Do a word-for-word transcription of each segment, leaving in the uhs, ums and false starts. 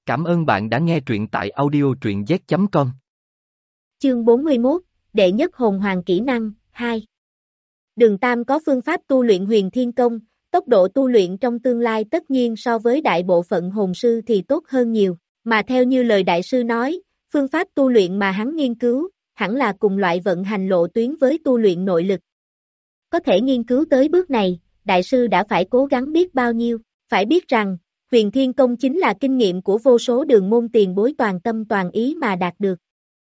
Cảm ơn bạn đã nghe truyện tại audio truyện z chấm com. Chương bốn mươi mốt, Đệ nhất hồn hoàng kỹ năng, hai. Đường Tam có phương pháp tu luyện huyền thiên công, tốc độ tu luyện trong tương lai tất nhiên so với đại bộ phận hồn sư thì tốt hơn nhiều, mà theo như lời đại sư nói, phương pháp tu luyện mà hắn nghiên cứu, hẳn là cùng loại vận hành lộ tuyến với tu luyện nội lực. Có thể nghiên cứu tới bước này, đại sư đã phải cố gắng biết bao nhiêu, phải biết rằng, huyền thiên công chính là kinh nghiệm của vô số đường môn tiền bối toàn tâm toàn ý mà đạt được.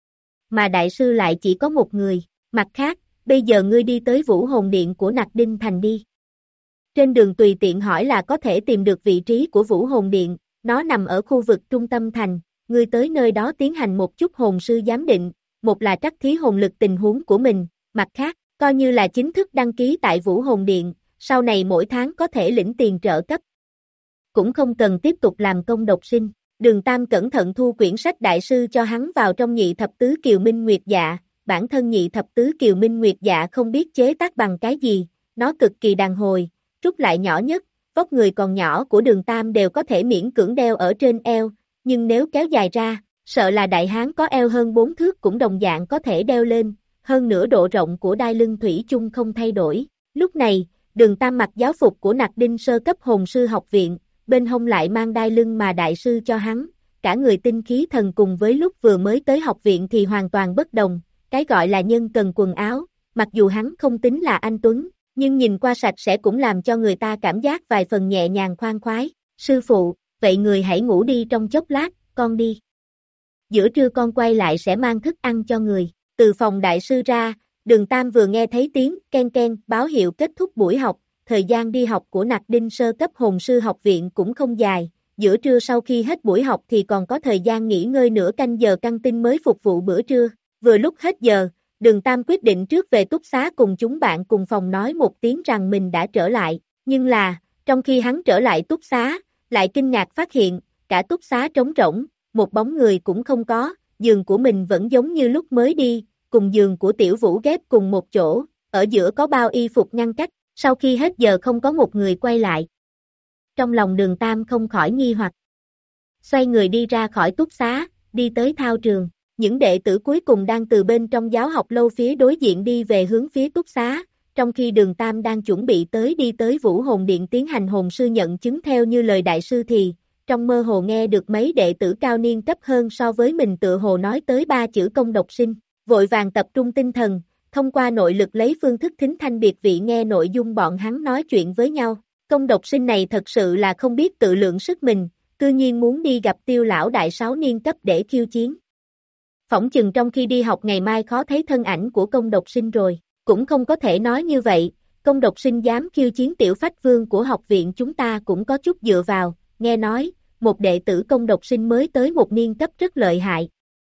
Mà đại sư lại chỉ có một người, mặt khác, bây giờ ngươi đi tới Vũ Hồn Điện của Nặc Đinh Thành đi. Trên đường tùy tiện hỏi là có thể tìm được vị trí của Vũ Hồn Điện, nó nằm ở khu vực trung tâm thành, ngươi tới nơi đó tiến hành một chút hồn sư giám định, một là trắc thí hồn lực tình huống của mình, mặt khác, coi như là chính thức đăng ký tại Vũ Hồn Điện, sau này mỗi tháng có thể lĩnh tiền trợ cấp. Cũng không cần tiếp tục làm công độc sinh. Đường Tam cẩn thận thu quyển sách đại sư cho hắn vào trong nhị thập tứ kiều minh nguyệt dạ, bản thân nhị thập tứ kiều minh nguyệt dạ không biết chế tác bằng cái gì, nó cực kỳ đàn hồi, rút lại nhỏ nhất, vóc người còn nhỏ của Đường Tam đều có thể miễn cưỡng đeo ở trên eo, nhưng nếu kéo dài ra, sợ là đại hán có eo hơn bốn thước cũng đồng dạng có thể đeo lên, hơn nữa độ rộng của đai lưng thủy chung không thay đổi. Lúc này, Đường Tam mặc giáo phục của Nặc Đinh sơ cấp hồn sư học viện, bên hông lại mang đai lưng mà đại sư cho hắn, cả người tinh khí thần cùng với lúc vừa mới tới học viện thì hoàn toàn bất đồng, cái gọi là nhân cần quần áo, mặc dù hắn không tính là anh Tuấn, nhưng nhìn qua sạch sẽ cũng làm cho người ta cảm giác vài phần nhẹ nhàng khoan khoái. Sư phụ, vậy người hãy ngủ đi trong chốc lát, con đi. Giữa trưa con quay lại sẽ mang thức ăn cho người. Từ phòng đại sư ra, Đường Tam vừa nghe thấy tiếng ken ken báo hiệu kết thúc buổi học. Thời gian đi học của Nặc Đinh sơ cấp hồn sư học viện cũng không dài, giữa trưa sau khi hết buổi học thì còn có thời gian nghỉ ngơi nửa canh giờ căng tin mới phục vụ bữa trưa. Vừa lúc hết giờ, Đường Tam quyết định trước về túc xá cùng chúng bạn cùng phòng nói một tiếng rằng mình đã trở lại, nhưng là, trong khi hắn trở lại túc xá, lại kinh ngạc phát hiện, cả túc xá trống rỗng, một bóng người cũng không có, giường của mình vẫn giống như lúc mới đi, cùng giường của Tiểu Vũ ghép cùng một chỗ, ở giữa có bao y phục ngăn cách. Sau khi hết giờ không có một người quay lại. Trong lòng Đường Tam không khỏi nghi hoặc. Xoay người đi ra khỏi túc xá, đi tới thao trường. Những đệ tử cuối cùng đang từ bên trong giáo học lâu phía đối diện đi về hướng phía túc xá, trong khi Đường Tam đang chuẩn bị tới đi tới Vũ Hồn Điện tiến hành hồn sư nhận chứng theo như lời đại sư thì, trong mơ hồ nghe được mấy đệ tử cao niên cấp hơn so với mình tựa hồ nói tới ba chữ công độc sinh, vội vàng tập trung tinh thần. Thông qua nội lực lấy phương thức thính thanh biệt vị nghe nội dung bọn hắn nói chuyện với nhau. Công độc sinh này thật sự là không biết tự lượng sức mình, cư nhiên muốn đi gặp Tiêu lão đại sáu niên cấp để khiêu chiến. Phỏng chừng trong khi đi học ngày mai khó thấy thân ảnh của công độc sinh rồi, cũng không có thể nói như vậy, công độc sinh dám khiêu chiến tiểu phách vương của học viện chúng ta cũng có chút dựa vào, nghe nói, một đệ tử công độc sinh mới tới một niên cấp rất lợi hại.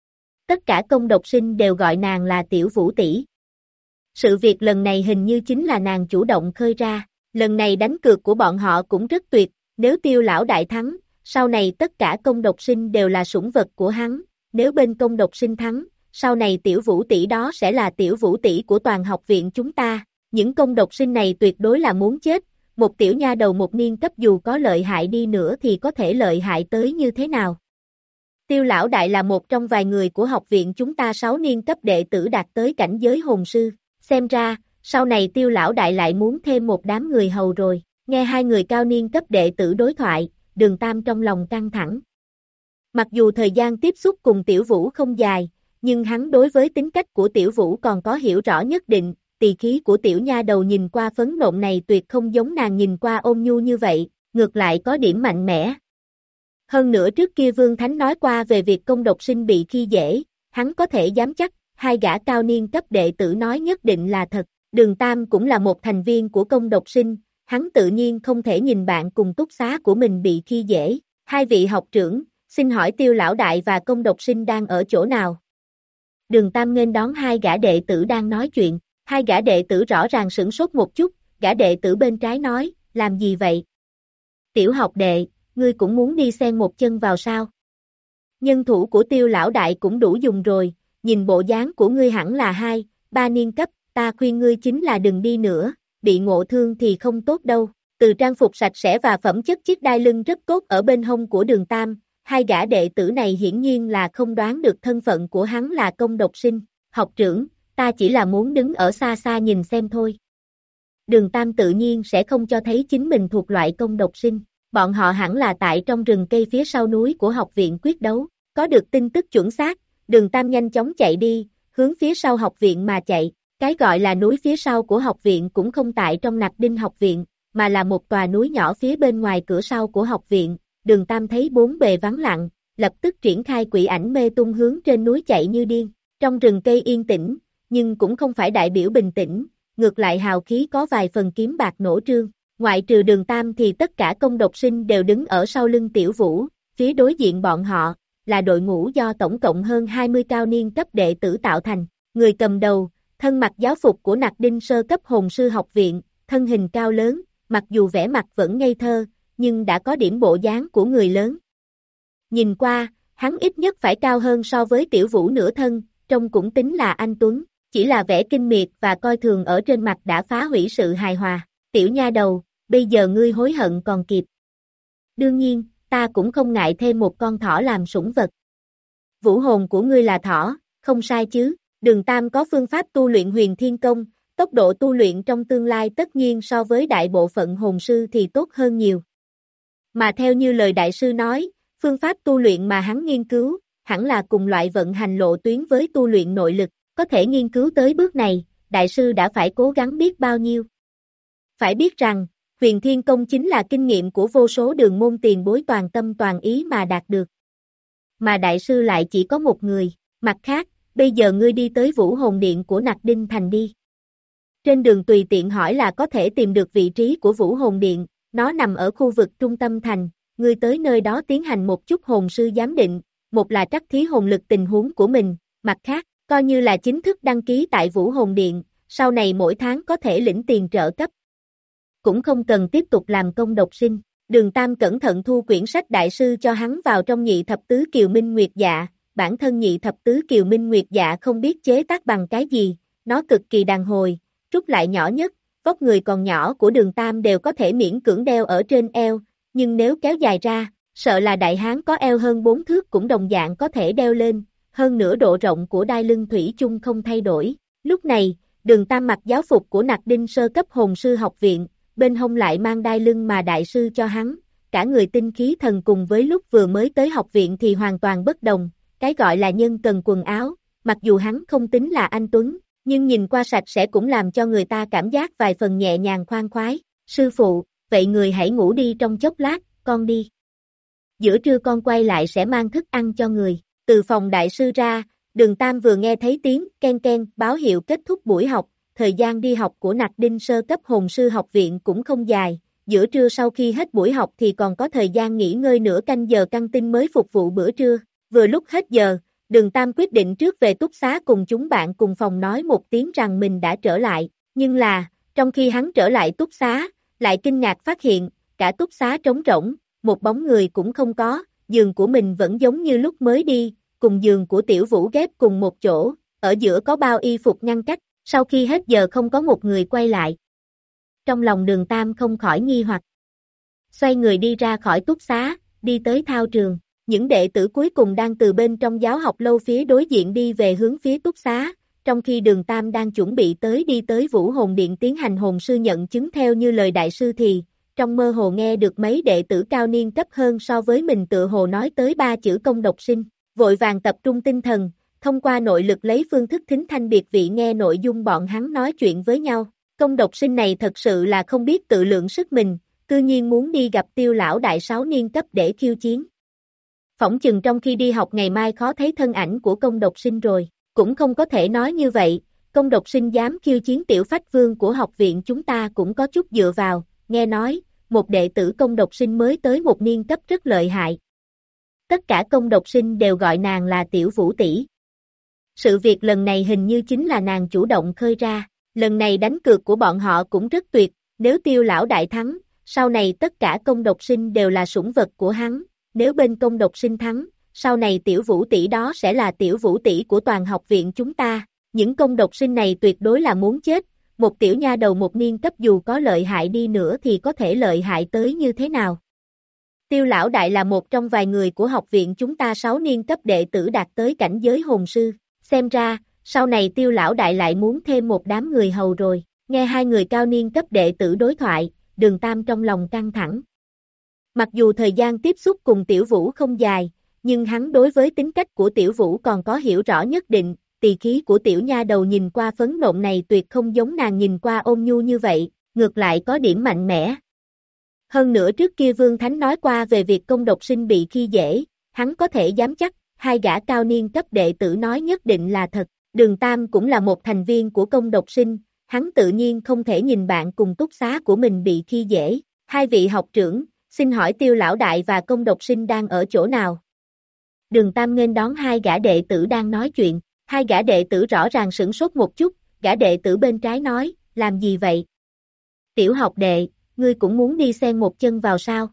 Tất cả công độc sinh đều gọi nàng là Tiểu Vũ tỷ. Sự việc lần này hình như chính là nàng chủ động khơi ra, lần này đánh cược của bọn họ cũng rất tuyệt, nếu Tiêu lão đại thắng, sau này tất cả công độc sinh đều là sủng vật của hắn, nếu bên công độc sinh thắng, sau này Tiểu Vũ tỷ đó sẽ là Tiểu Vũ tỷ của toàn học viện chúng ta, những công độc sinh này tuyệt đối là muốn chết, một tiểu nha đầu một niên cấp dù có lợi hại đi nữa thì có thể lợi hại tới như thế nào. Tiêu lão đại là một trong vài người của học viện chúng ta sáu niên cấp đệ tử đạt tới cảnh giới hồn sư. Xem ra, sau này Tiêu lão đại lại muốn thêm một đám người hầu rồi, nghe hai người cao niên cấp đệ tử đối thoại, Đường Tam trong lòng căng thẳng. Mặc dù thời gian tiếp xúc cùng Tiểu Vũ không dài, nhưng hắn đối với tính cách của Tiểu Vũ còn có hiểu rõ nhất định, tỳ khí của tiểu nha đầu nhìn qua phấn nộn này tuyệt không giống nàng nhìn qua ôn nhu như vậy, ngược lại có điểm mạnh mẽ. Hơn nữa trước kia Vương Thánh nói qua về việc công độc sinh bị khi dễ, hắn có thể dám chắc, hai gã cao niên cấp đệ tử nói nhất định là thật, Đường Tam cũng là một thành viên của công độc sinh, hắn tự nhiên không thể nhìn bạn cùng túc xá của mình bị khi dễ. Hai vị học trưởng, xin hỏi Tiêu lão đại và công độc sinh đang ở chỗ nào? Đường Tam nghênh đón hai gã đệ tử đang nói chuyện, hai gã đệ tử rõ ràng sửng sốt một chút, gã đệ tử bên trái nói, làm gì vậy? Tiểu học đệ, ngươi cũng muốn đi xen một chân vào sao? Nhân thủ của Tiêu lão đại cũng đủ dùng rồi, nhìn bộ dáng của ngươi hẳn là hai, ba niên cấp, ta khuyên ngươi chính là đừng đi nữa, bị ngộ thương thì không tốt đâu. Từ trang phục sạch sẽ và phẩm chất chiếc đai lưng rất tốt ở bên hông của Đường Tam, hai gã đệ tử này hiển nhiên là không đoán được thân phận của hắn là Công Độc Sinh. Học trưởng, ta chỉ là muốn đứng ở xa xa nhìn xem thôi. Đường Tam tự nhiên sẽ không cho thấy chính mình thuộc loại Công Độc Sinh, bọn họ hẳn là tại trong rừng cây phía sau núi của học viện quyết đấu, có được tin tức chuẩn xác, Đường Tam nhanh chóng chạy đi, hướng phía sau học viện mà chạy, cái gọi là núi phía sau của học viện cũng không tại trong Nặc Đinh học viện, mà là một tòa núi nhỏ phía bên ngoài cửa sau của học viện. Đường Tam thấy bốn bề vắng lặng, lập tức triển khai quỷ ảnh mê tung hướng trên núi chạy như điên, trong rừng cây yên tĩnh, nhưng cũng không phải đại biểu bình tĩnh, ngược lại hào khí có vài phần kiếm bạc nổ trương, ngoại trừ Đường Tam thì tất cả Công Độc Sinh đều đứng ở sau lưng Tiểu Vũ, phía đối diện bọn họ, là đội ngũ do tổng cộng hơn hai mươi cao niên cấp đệ tử tạo thành, người cầm đầu, thân mặc giáo phục của Nặc Đinh sơ cấp hồn sư học viện, thân hình cao lớn, mặc dù vẻ mặt vẫn ngây thơ, nhưng đã có điểm bộ dáng của người lớn. Nhìn qua, hắn ít nhất phải cao hơn so với Tiểu Vũ nửa thân, trông cũng tính là anh tuấn, chỉ là vẻ kinh miệt và coi thường ở trên mặt đã phá hủy sự hài hòa. Tiểu nha đầu, bây giờ ngươi hối hận còn kịp. Đương nhiên, ta cũng không ngại thêm một con thỏ làm sủng vật. Vũ hồn của ngươi là thỏ, không sai chứ. Đường Tam có phương pháp tu luyện huyền thiên công, tốc độ tu luyện trong tương lai tất nhiên so với đại bộ phận hồn sư thì tốt hơn nhiều. Mà theo như lời đại sư nói, phương pháp tu luyện mà hắn nghiên cứu, hẳn là cùng loại vận hành lộ tuyến với tu luyện nội lực, có thể nghiên cứu tới bước này, đại sư đã phải cố gắng biết bao nhiêu. Phải biết rằng, huyền thiên công chính là kinh nghiệm của vô số đường môn tiền bối toàn tâm toàn ý mà đạt được. Mà đại sư lại chỉ có một người, mặt khác, bây giờ ngươi đi tới Vũ Hồn Điện của Nặc Đinh Thành đi. Trên đường tùy tiện hỏi là có thể tìm được vị trí của Vũ Hồn Điện, nó nằm ở khu vực trung tâm thành, ngươi tới nơi đó tiến hành một chút hồn sư giám định, một là trắc thí hồn lực tình huống của mình, mặt khác, coi như là chính thức đăng ký tại Vũ Hồn Điện, sau này mỗi tháng có thể lĩnh tiền trợ cấp. Cũng không cần tiếp tục làm Công Độc Sinh. Đường Tam cẩn thận thu quyển sách đại sư cho hắn vào trong nhị thập tứ kiều minh nguyệt dạ, bản thân nhị thập tứ kiều minh nguyệt dạ không biết chế tác bằng cái gì, nó cực kỳ đàn hồi, rút lại nhỏ nhất, vóc người còn nhỏ của Đường Tam đều có thể miễn cưỡng đeo ở trên eo, nhưng nếu kéo dài ra, sợ là đại hán có eo hơn bốn thước cũng đồng dạng có thể đeo lên, hơn nữa độ rộng của đai lưng thủy chung không thay đổi. Lúc này, Đường Tam mặc giáo phục của Nặc Đinh sơ cấp hồn sư học viện, bên hông lại mang đai lưng mà đại sư cho hắn, cả người tinh khí thần cùng với lúc vừa mới tới học viện thì hoàn toàn bất đồng, cái gọi là nhân cần quần áo, mặc dù hắn không tính là anh tuấn, nhưng nhìn qua sạch sẽ cũng làm cho người ta cảm giác vài phần nhẹ nhàng khoan khoái. Sư phụ, vậy người hãy ngủ đi trong chốc lát, con đi. Giữa trưa con quay lại sẽ mang thức ăn cho người. Từ phòng đại sư ra, Đường Tam vừa nghe thấy tiếng ken ken báo hiệu kết thúc buổi học, thời gian đi học của Nặc Đinh sơ cấp hồn sư học viện cũng không dài, giữa trưa sau khi hết buổi học thì còn có thời gian nghỉ ngơi nửa canh giờ căng tin mới phục vụ bữa trưa. Vừa lúc hết giờ, Đường Tam quyết định trước về túc xá cùng chúng bạn cùng phòng nói một tiếng rằng mình đã trở lại, nhưng là, trong khi hắn trở lại túc xá, lại kinh ngạc phát hiện, cả túc xá trống rỗng, một bóng người cũng không có, giường của mình vẫn giống như lúc mới đi, cùng giường của Tiểu Vũ ghép cùng một chỗ, ở giữa có bao y phục ngăn cách, sau khi hết giờ không có một người quay lại. Trong lòng Đường Tam không khỏi nghi hoặc. Xoay người đi ra khỏi túc xá, đi tới thao trường, những đệ tử cuối cùng đang từ bên trong giáo học lâu phía đối diện đi về hướng phía túc xá, trong khi Đường Tam đang chuẩn bị tới đi tới Vũ Hồn Điện tiến hành hồn sư nhận chứng theo như lời đại sư thì, trong mơ hồ nghe được mấy đệ tử cao niên cấp hơn so với mình tự hồ nói tới ba chữ Công Độc Sinh, vội vàng tập trung tinh thần, thông qua nội lực lấy phương thức thính thanh biệt vị nghe nội dung bọn hắn nói chuyện với nhau. Công Độc Sinh này thật sự là không biết tự lượng sức mình, cư nhiên muốn đi gặp Tiêu lão đại sáu niên cấp để khiêu chiến. Phỏng chừng trong khi đi học ngày mai khó thấy thân ảnh của Công Độc Sinh rồi, cũng không có thể nói như vậy, Công Độc Sinh dám khiêu chiến tiểu phách vương của học viện chúng ta cũng có chút dựa vào, nghe nói, một đệ tử Công Độc Sinh mới tới một niên cấp rất lợi hại. Tất cả Công Độc Sinh đều gọi nàng là Tiểu Vũ tỷ. Sự việc lần này hình như chính là nàng chủ động khơi ra, lần này đánh cược của bọn họ cũng rất tuyệt, nếu Tiêu lão đại thắng, sau này tất cả Công Độc Sinh đều là sủng vật của hắn, nếu bên Công Độc Sinh thắng, sau này Tiểu Vũ tỷ đó sẽ là Tiểu Vũ tỷ của toàn học viện chúng ta, những Công Độc Sinh này tuyệt đối là muốn chết, một tiểu nha đầu một niên cấp dù có lợi hại đi nữa thì có thể lợi hại tới như thế nào. Tiêu lão đại là một trong vài người của học viện chúng ta sáu niên cấp đệ tử đạt tới cảnh giới hồn sư, xem ra, sau này tiêu lão đại lại muốn thêm một đám người hầu rồi, nghe hai người cao niên cấp đệ tử đối thoại, Đường Tam trong lòng căng thẳng. Mặc dù thời gian tiếp xúc cùng Tiểu Vũ không dài, nhưng hắn đối với tính cách của Tiểu Vũ còn có hiểu rõ nhất định, tỳ khí của tiểu nha đầu nhìn qua phấn nộn này tuyệt không giống nàng nhìn qua ôn nhu như vậy, ngược lại có điểm mạnh mẽ. Hơn nữa trước kia Vương Thánh nói qua về việc công độc sinh bị khi dễ, hắn có thể dám chắc, hai gã cao niên cấp đệ tử nói nhất định là thật. Đường Tam cũng là một thành viên của công độc sinh, hắn tự nhiên không thể nhìn bạn cùng túc xá của mình bị khi dễ. Hai vị học trưởng, xin hỏi Tiêu lão đại và công độc sinh đang ở chỗ nào? Đường Tam nghênh đón hai gã đệ tử đang nói chuyện, hai gã đệ tử rõ ràng sửng sốt một chút, gã đệ tử bên trái nói, làm gì vậy? Tiểu học đệ, ngươi cũng muốn đi xen một chân vào sao?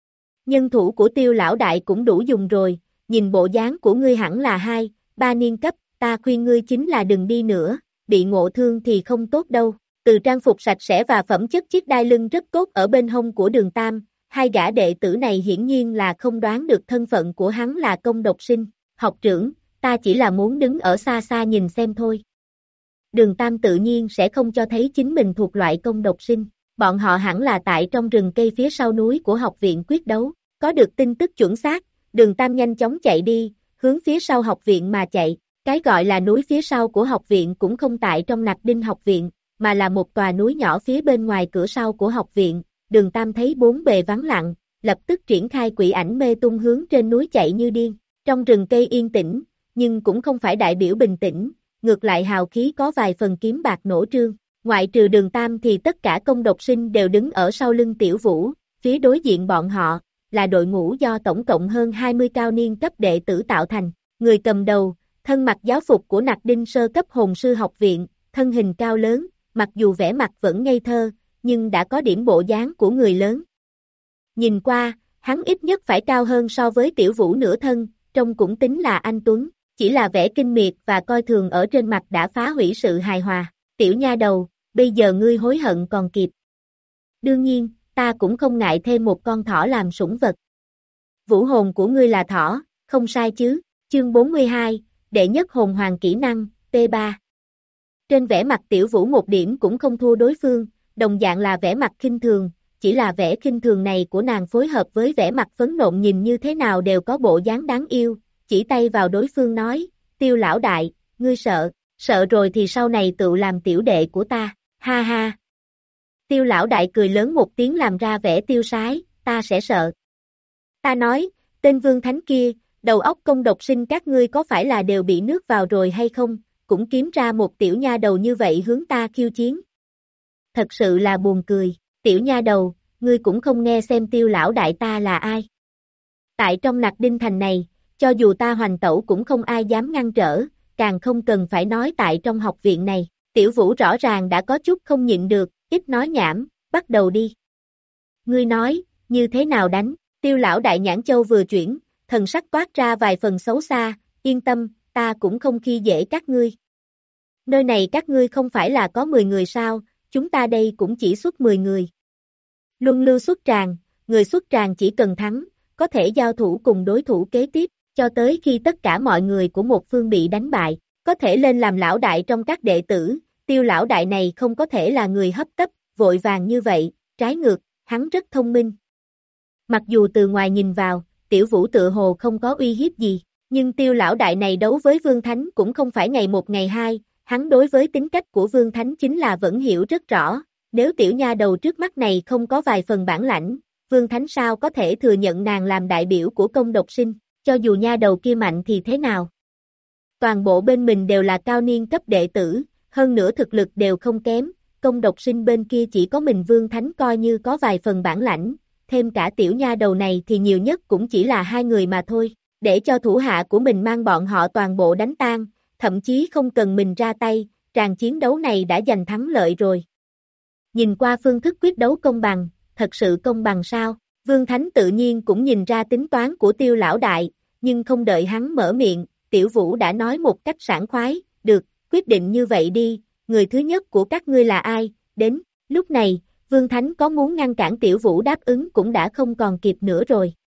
Nhân thủ của Tiêu lão đại cũng đủ dùng rồi, nhìn bộ dáng của ngươi hẳn là hai, ba niên cấp, ta khuyên ngươi chính là đừng đi nữa, bị ngộ thương thì không tốt đâu. Từ trang phục sạch sẽ và phẩm chất chiếc đai lưng rất tốt ở bên hông của Đường Tam, hai gã đệ tử này hiển nhiên là không đoán được thân phận của hắn là công độc sinh. Học trưởng, ta chỉ là muốn đứng ở xa xa nhìn xem thôi. Đường Tam tự nhiên sẽ không cho thấy chính mình thuộc loại công độc sinh, bọn họ hẳn là tại trong rừng cây phía sau núi của học viện quyết đấu, có được tin tức chuẩn xác, Đường Tam nhanh chóng chạy đi, hướng phía sau học viện mà chạy, cái gọi là núi phía sau của học viện cũng không tại trong Nặc Đinh học viện, mà là một tòa núi nhỏ phía bên ngoài cửa sau của học viện. Đường Tam thấy bốn bề vắng lặng, lập tức triển khai quỷ ảnh mê tung hướng trên núi chạy như điên, trong rừng cây yên tĩnh, nhưng cũng không phải đại biểu bình tĩnh, ngược lại hào khí có vài phần kiếm bạc nổ trương, ngoại trừ Đường Tam thì tất cả công độc sinh đều đứng ở sau lưng Tiểu Vũ, phía đối diện bọn họ, là đội ngũ do tổng cộng hơn hai mươi cao niên cấp đệ tử tạo thành, người cầm đầu, thân mặc giáo phục của Nặc Đinh sơ cấp hồn sư học viện, thân hình cao lớn, mặc dù vẻ mặt vẫn ngây thơ, nhưng đã có điểm bộ dáng của người lớn. Nhìn qua, hắn ít nhất phải cao hơn so với Tiểu Vũ nửa thân, trông cũng tính là anh tuấn, chỉ là vẻ kinh miệt và coi thường ở trên mặt đã phá hủy sự hài hòa. Tiểu nha đầu, bây giờ ngươi hối hận còn kịp. Đương nhiên, ta cũng không ngại thêm một con thỏ làm sủng vật. Vũ hồn của ngươi là thỏ, không sai chứ. Chương bốn mươi hai, đệ nhất hồn hoàng kỹ năng, T ba. Trên vẻ mặt Tiểu Vũ một điểm cũng không thua đối phương, đồng dạng là vẻ mặt khinh thường, chỉ là vẻ khinh thường này của nàng phối hợp với vẻ mặt phấn nộn nhìn như thế nào đều có bộ dáng đáng yêu, chỉ tay vào đối phương nói, Tiêu lão đại, ngươi sợ, sợ rồi thì sau này tự làm tiểu đệ của ta, ha ha. Tiêu lão đại cười lớn một tiếng làm ra vẻ tiêu sái, ta sẽ sợ. Ta nói, tên Vương Thánh kia, đầu óc công độc sinh các ngươi có phải là đều bị nước vào rồi hay không, cũng kiếm ra một tiểu nha đầu như vậy hướng ta khiêu chiến. Thật sự là buồn cười, tiểu nha đầu, ngươi cũng không nghe xem Tiêu lão đại ta là ai. Tại trong Nặc Đinh thành này, cho dù ta hoành tẩu cũng không ai dám ngăn trở, càng không cần phải nói tại trong học viện này. Tiểu Vũ rõ ràng đã có chút không nhịn được, ít nói nhảm, bắt đầu đi. Ngươi nói, như thế nào đánh? Tiêu lão đại nhãn châu vừa chuyển, thần sắc toát ra vài phần xấu xa, yên tâm, ta cũng không khi dễ các ngươi. Nơi này các ngươi không phải là có mười người sao, chúng ta đây cũng chỉ xuất mười người. Luân lưu xuất tràng, người xuất tràng chỉ cần thắng, có thể giao thủ cùng đối thủ kế tiếp, cho tới khi tất cả mọi người của một phương bị đánh bại, có thể lên làm lão đại trong các đệ tử. Tiêu lão đại này không có thể là người hấp tấp, vội vàng như vậy, trái ngược, hắn rất thông minh. Mặc dù từ ngoài nhìn vào, Tiểu Vũ tựa hồ không có uy hiếp gì, nhưng Tiêu lão đại này đấu với Vương Thánh cũng không phải ngày một ngày hai, hắn đối với tính cách của Vương Thánh chính là vẫn hiểu rất rõ, nếu tiểu nha đầu trước mắt này không có vài phần bản lãnh, Vương Thánh sao có thể thừa nhận nàng làm đại biểu của công độc sinh, cho dù nha đầu kia mạnh thì thế nào. Toàn bộ bên mình đều là cao niên cấp đệ tử, hơn nữa thực lực đều không kém, công độc sinh bên kia chỉ có mình Vương Thánh coi như có vài phần bản lãnh, thêm cả tiểu nha đầu này thì nhiều nhất cũng chỉ là hai người mà thôi, để cho thủ hạ của mình mang bọn họ toàn bộ đánh tan, thậm chí không cần mình ra tay, tràng chiến đấu này đã giành thắng lợi rồi. Nhìn qua phương thức quyết đấu công bằng, thật sự công bằng sao? Vương Thánh tự nhiên cũng nhìn ra tính toán của Tiêu lão đại, nhưng không đợi hắn mở miệng, Tiểu Vũ đã nói một cách sảng khoái, được, quyết định như vậy đi, người thứ nhất của các ngươi là ai, đến, lúc này, Vương Thánh có muốn ngăn cản Tiểu Vũ đáp ứng cũng đã không còn kịp nữa rồi,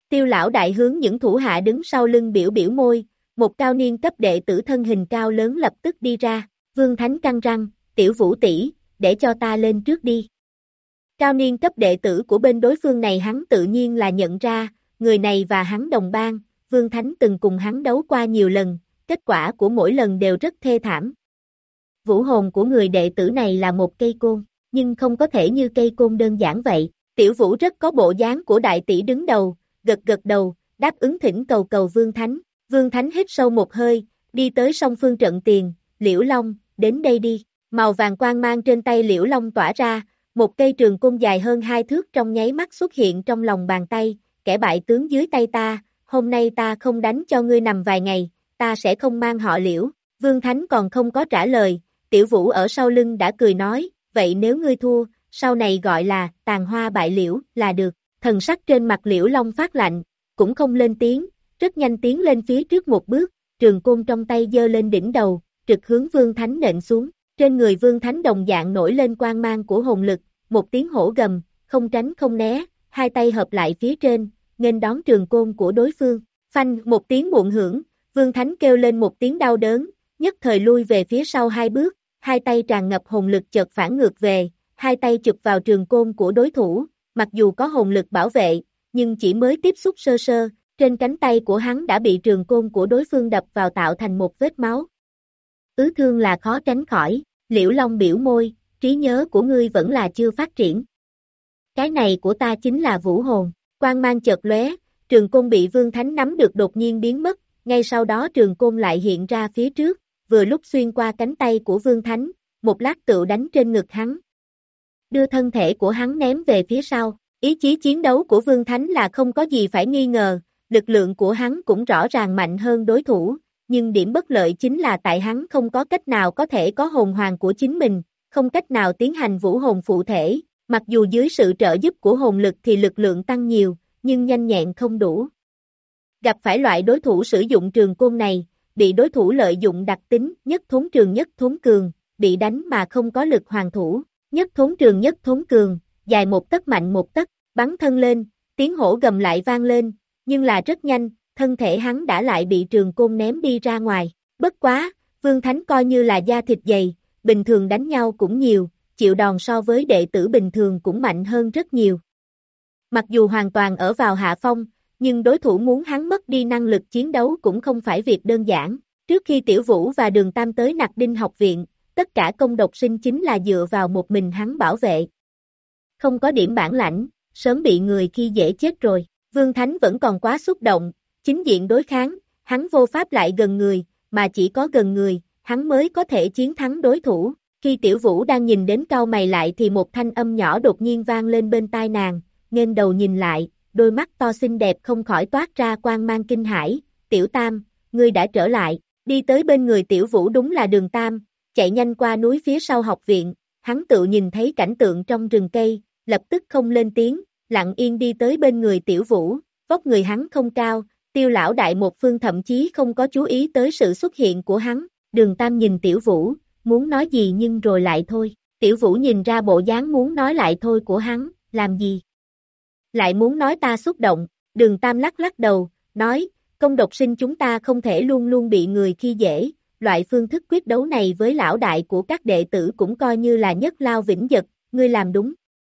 Tiêu lão đại hướng những thủ hạ đứng sau lưng biểu biểu môi, một cao niên cấp đệ tử thân hình cao lớn lập tức đi ra, Vương Thánh căng răng, tiểu Vũ tỷ, để cho ta lên trước đi. Cao niên cấp đệ tử của bên đối phương này hắn tự nhiên là nhận ra, người này và hắn đồng bang, Vương Thánh từng cùng hắn đấu qua nhiều lần, kết quả của mỗi lần đều rất thê thảm. Vũ hồn của người đệ tử này là một cây côn, nhưng không có thể như cây côn đơn giản vậy. Tiểu Vũ rất có bộ dáng của đại tỷ đứng đầu, gật gật đầu, đáp ứng thỉnh cầu cầu Vương Thánh. Vương Thánh hít sâu một hơi, đi tới song phương trận tiền, Liễu Long, đến đây đi. Màu vàng quang mang trên tay Liễu Long tỏa ra, một cây trường côn dài hơn hai thước trong nháy mắt xuất hiện trong lòng bàn tay, kẻ bại tướng dưới tay ta, hôm nay ta không đánh cho ngươi nằm vài ngày, ta sẽ không mang họ Liễu. Vương Thánh còn không có trả lời, Tiểu Vũ ở sau lưng đã cười nói, vậy nếu ngươi thua, sau này gọi là tàn hoa bại liễu là được. Thần sắc trên mặt Liễu Long phát lạnh, cũng không lên tiếng, rất nhanh tiến lên phía trước một bước, trường côn trong tay giơ lên đỉnh đầu, trực hướng Vương Thánh nện xuống. Trên người Vương Thánh đồng dạng nổi lên quang mang của hồn lực, một tiếng hổ gầm, không tránh không né, hai tay hợp lại phía trên, nghênh đón trường côn của đối phương. Phanh, một tiếng muộn hưởng, Vương Thánh kêu lên một tiếng đau đớn, nhất thời lui về phía sau hai bước, hai tay tràn ngập hồn lực chợt phản ngược về, hai tay chụp vào trường côn của đối thủ, mặc dù có hồn lực bảo vệ, nhưng chỉ mới tiếp xúc sơ sơ, trên cánh tay của hắn đã bị trường côn của đối phương đập vào tạo thành một vết máu. Ứ thương là khó tránh khỏi, Liễu Long biểu môi, trí nhớ của ngươi vẫn là chưa phát triển. Cái này của ta chính là vũ hồn, quang mang chợt lóe, trường côn bị Vương Thánh nắm được đột nhiên biến mất, ngay sau đó trường côn lại hiện ra phía trước, vừa lúc xuyên qua cánh tay của Vương Thánh, một lát tựu đánh trên ngực hắn. Đưa thân thể của hắn ném về phía sau, ý chí chiến đấu của Vương Thánh là không có gì phải nghi ngờ, lực lượng của hắn cũng rõ ràng mạnh hơn đối thủ, nhưng điểm bất lợi chính là tại hắn không có cách nào có thể có hồn hoàng của chính mình, không cách nào tiến hành vũ hồn phụ thể, mặc dù dưới sự trợ giúp của hồn lực thì lực lượng tăng nhiều, nhưng nhanh nhẹn không đủ. Gặp phải loại đối thủ sử dụng trường côn này, bị đối thủ lợi dụng đặc tính nhất thốn trường nhất thốn cường, bị đánh mà không có lực hoàn thủ, nhất thốn trường nhất thốn cường, dài một tấc mạnh một tấc, bắn thân lên, tiếng hổ gầm lại vang lên, nhưng là rất nhanh, thân thể hắn đã lại bị trường côn ném đi ra ngoài. Bất quá, Vương Thánh coi như là da thịt dày, bình thường đánh nhau cũng nhiều, chịu đòn so với đệ tử bình thường cũng mạnh hơn rất nhiều. Mặc dù hoàn toàn ở vào hạ phong, nhưng đối thủ muốn hắn mất đi năng lực chiến đấu cũng không phải việc đơn giản. Trước khi Tiểu Vũ và Đường Tam tới Nặc Đinh học viện, tất cả công độc sinh chính là dựa vào một mình hắn bảo vệ. Không có điểm bản lãnh, sớm bị người khi dễ chết rồi. Vương Thánh vẫn còn quá xúc động, chính diện đối kháng, hắn vô pháp lại gần người, mà chỉ có gần người, hắn mới có thể chiến thắng đối thủ. Khi Tiểu Vũ đang nhìn đến cau mày lại thì một thanh âm nhỏ đột nhiên vang lên bên tai nàng, nghênh đầu nhìn lại, đôi mắt to xinh đẹp không khỏi toát ra quang mang kinh hãi, Tiểu Tam, ngươi đã trở lại, đi tới bên người Tiểu Vũ đúng là Đường Tam, chạy nhanh qua núi phía sau học viện, hắn tự nhìn thấy cảnh tượng trong rừng cây, lập tức không lên tiếng, lặng yên đi tới bên người Tiểu Vũ, vóc người hắn không cao, Tiêu lão đại một phương thậm chí không có chú ý tới sự xuất hiện của hắn, Đường Tam nhìn Tiểu Vũ, muốn nói gì nhưng rồi lại thôi, Tiểu Vũ nhìn ra bộ dáng muốn nói lại thôi của hắn, làm gì? Lại muốn nói ta xúc động, Đường Tam lắc lắc đầu, nói, công độc sinh chúng ta không thể luôn luôn bị người khi dễ, loại phương thức quyết đấu này với lão đại của các đệ tử cũng coi như là nhất lao vĩnh giật, ngươi làm đúng.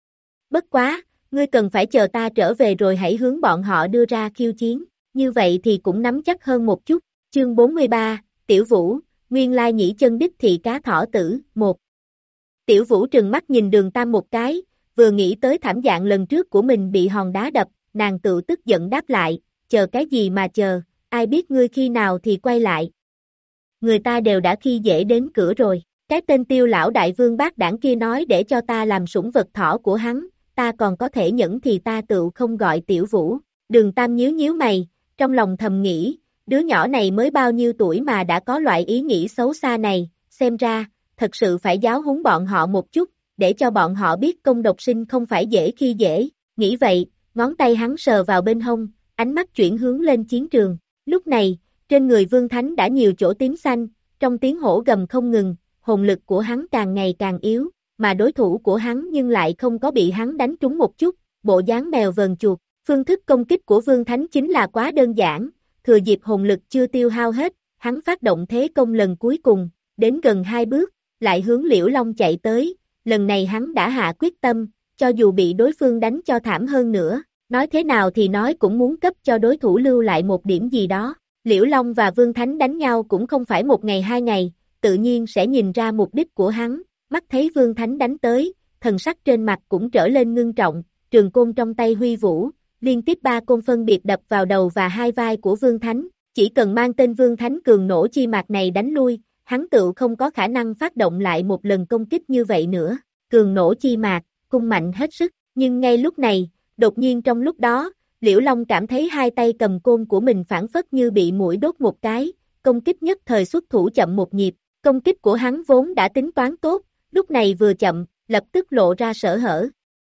Bất quá, ngươi cần phải chờ ta trở về rồi hãy hướng bọn họ đưa ra khiêu chiến, như vậy thì cũng nắm chắc hơn một chút. Chương bốn mươi ba, Tiểu Vũ, nguyên lai nhĩ chân đích thị cá thỏ tử, một. Tiểu Vũ trừng mắt nhìn Đường Tam một cái, vừa nghĩ tới thảm dạng lần trước của mình bị hòn đá đập, nàng tự tức giận đáp lại, chờ cái gì mà chờ, ai biết ngươi khi nào thì quay lại. Người ta đều đã khi dễ đến cửa rồi, cái tên Tiêu lão đại vương bác đảng kia nói để cho ta làm sủng vật thỏ của hắn, ta còn có thể nhẫn thì ta tự không gọi Tiểu Vũ. Đường Tam nhíu nhíu mày, trong lòng thầm nghĩ, đứa nhỏ này mới bao nhiêu tuổi mà đã có loại ý nghĩ xấu xa này, xem ra, thật sự phải giáo huấn bọn họ một chút, để cho bọn họ biết công độc sinh không phải dễ khi dễ. Nghĩ vậy, ngón tay hắn sờ vào bên hông, ánh mắt chuyển hướng lên chiến trường. Lúc này, trên người Vương Thánh đã nhiều chỗ tím xanh, trong tiếng hổ gầm không ngừng, hồn lực của hắn càng ngày càng yếu, mà đối thủ của hắn nhưng lại không có bị hắn đánh trúng một chút, bộ dáng mèo vờn chuột. Phương thức công kích của Vương Thánh chính là quá đơn giản, thừa dịp hồn lực chưa tiêu hao hết, hắn phát động thế công lần cuối cùng, đến gần hai bước, lại hướng Liễu Long chạy tới, lần này hắn đã hạ quyết tâm, cho dù bị đối phương đánh cho thảm hơn nữa, nói thế nào thì nói cũng muốn cấp cho đối thủ lưu lại một điểm gì đó. Liễu Long và Vương Thánh đánh nhau cũng không phải một ngày hai ngày, tự nhiên sẽ nhìn ra mục đích của hắn, mắt thấy Vương Thánh đánh tới, thần sắc trên mặt cũng trở lên ngưng trọng, trường côn trong tay huy vũ, liên tiếp ba côn phân biệt đập vào đầu và hai vai của Vương Thánh, chỉ cần mang tên Vương Thánh cường nổ chi mạc này đánh lui, hắn tự không có khả năng phát động lại một lần công kích như vậy nữa, cường nổ chi mạc, cung mạnh hết sức, nhưng ngay lúc này, đột nhiên trong lúc đó, Liễu Long cảm thấy hai tay cầm côn của mình phản phất như bị muỗi đốt một cái, công kích nhất thời xuất thủ chậm một nhịp, công kích của hắn vốn đã tính toán tốt, lúc này vừa chậm, lập tức lộ ra sở hở.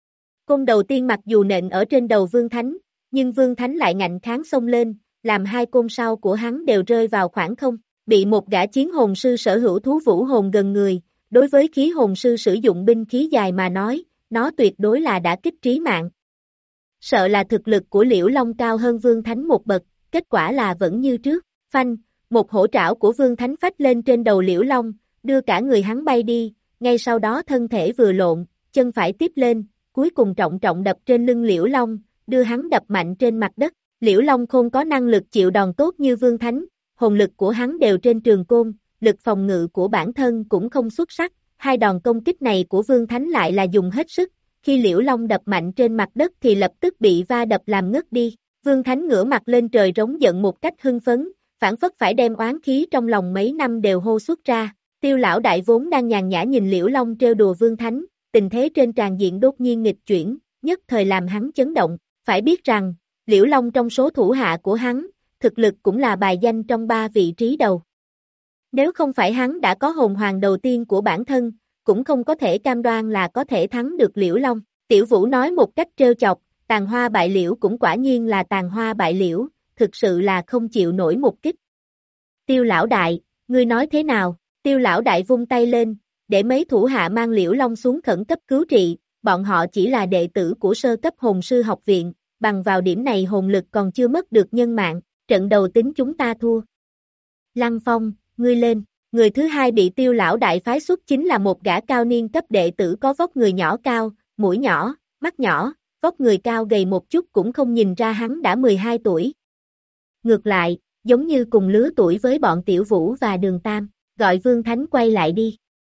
Côn đầu tiên mặc dù nện ở trên đầu Vương Thánh, nhưng Vương Thánh lại ngạnh kháng xông lên, làm hai côn sau của hắn đều rơi vào khoảng không, bị một gã chiến hồn sư sở hữu thú vũ hồn gần người, đối với khí hồn sư sử dụng binh khí dài mà nói, nó tuyệt đối là đã kích trí mạng. Sợ là thực lực của Liễu Long cao hơn Vương Thánh một bậc, kết quả là vẫn như trước, phanh, một hổ trảo của Vương Thánh phách lên trên đầu Liễu Long, đưa cả người hắn bay đi, ngay sau đó thân thể vừa lộn, chân phải tiếp lên, cuối cùng trọng trọng đập trên lưng Liễu Long, đưa hắn đập mạnh trên mặt đất. Liễu Long không có năng lực chịu đòn tốt như Vương Thánh, hồn lực của hắn đều trên trường côn, lực phòng ngự của bản thân cũng không xuất sắc, hai đòn công kích này của Vương Thánh lại là dùng hết sức, khi Liễu Long đập mạnh trên mặt đất thì lập tức bị va đập làm ngất đi. Vương Thánh ngửa mặt lên trời rống giận một cách hưng phấn, phản phất phải đem oán khí trong lòng mấy năm đều hô xuất ra. Tiêu lão đại vốn đang nhàn nhã nhìn Liễu Long trêu đùa Vương Thánh, tình thế trên tràn diện đột nhiên nghịch chuyển, nhất thời làm hắn chấn động, phải biết rằng, Liễu Long trong số thủ hạ của hắn, thực lực cũng là bài danh trong ba vị trí đầu. Nếu không phải hắn đã có hồn hoàng đầu tiên của bản thân, cũng không có thể cam đoan là có thể thắng được Liễu Long. Tiểu Vũ nói một cách trêu chọc, tàn hoa bại liễu cũng quả nhiên là tàn hoa bại liễu, thực sự là không chịu nổi một kích. Tiêu lão đại, ngươi nói thế nào? Tiêu lão đại vung tay lên, để mấy thủ hạ mang Liễu Long xuống khẩn cấp cứu trị, bọn họ chỉ là đệ tử của sơ cấp hồn sư học viện, bằng vào điểm này hồn lực còn chưa mất được nhân mạng, trận đầu tính chúng ta thua. Lăng Phong, ngươi lên, người thứ hai bị Tiêu lão đại phái xuất chính là một gã cao niên cấp đệ tử có vóc người nhỏ cao, mũi nhỏ, mắt nhỏ, vóc người cao gầy một chút cũng không nhìn ra hắn đã mười hai tuổi. Ngược lại, giống như cùng lứa tuổi với bọn Tiểu Vũ và Đường Tam, gọi Vương Thánh quay lại đi.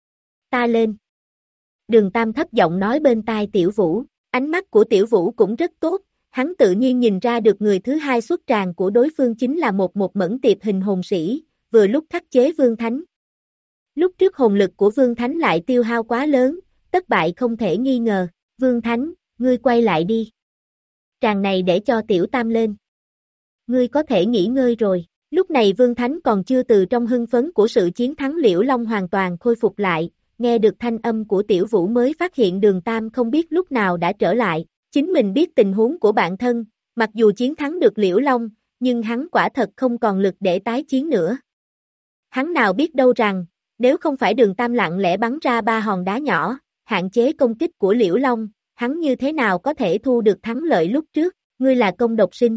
Ta lên. Đường Tam thấp giọng nói bên tai Tiểu Vũ, ánh mắt của Tiểu Vũ cũng rất tốt, hắn tự nhiên nhìn ra được người thứ hai xuất tràng của đối phương chính là một một mẫn tiệp hình hồn sĩ, vừa lúc khắc chế Vương Thánh. Lúc trước hồn lực của Vương Thánh lại tiêu hao quá lớn, thất bại không thể nghi ngờ, Vương Thánh, ngươi quay lại đi. Tràng này để cho Tiểu Tam lên. Ngươi có thể nghỉ ngơi rồi, lúc này Vương Thánh còn chưa từ trong hưng phấn của sự chiến thắng Liễu Long hoàn toàn khôi phục lại, nghe được thanh âm của Tiểu Vũ mới phát hiện Đường Tam không biết lúc nào đã trở lại, chính mình biết tình huống của bản thân, mặc dù chiến thắng được Liễu Long, nhưng hắn quả thật không còn lực để tái chiến nữa. Hắn nào biết đâu rằng, nếu không phải Đường Tam lặng lẽ bắn ra ba hòn đá nhỏ, hạn chế công kích của Liễu Long, hắn như thế nào có thể thu được thắng lợi lúc trước, ngươi là công độc sinh.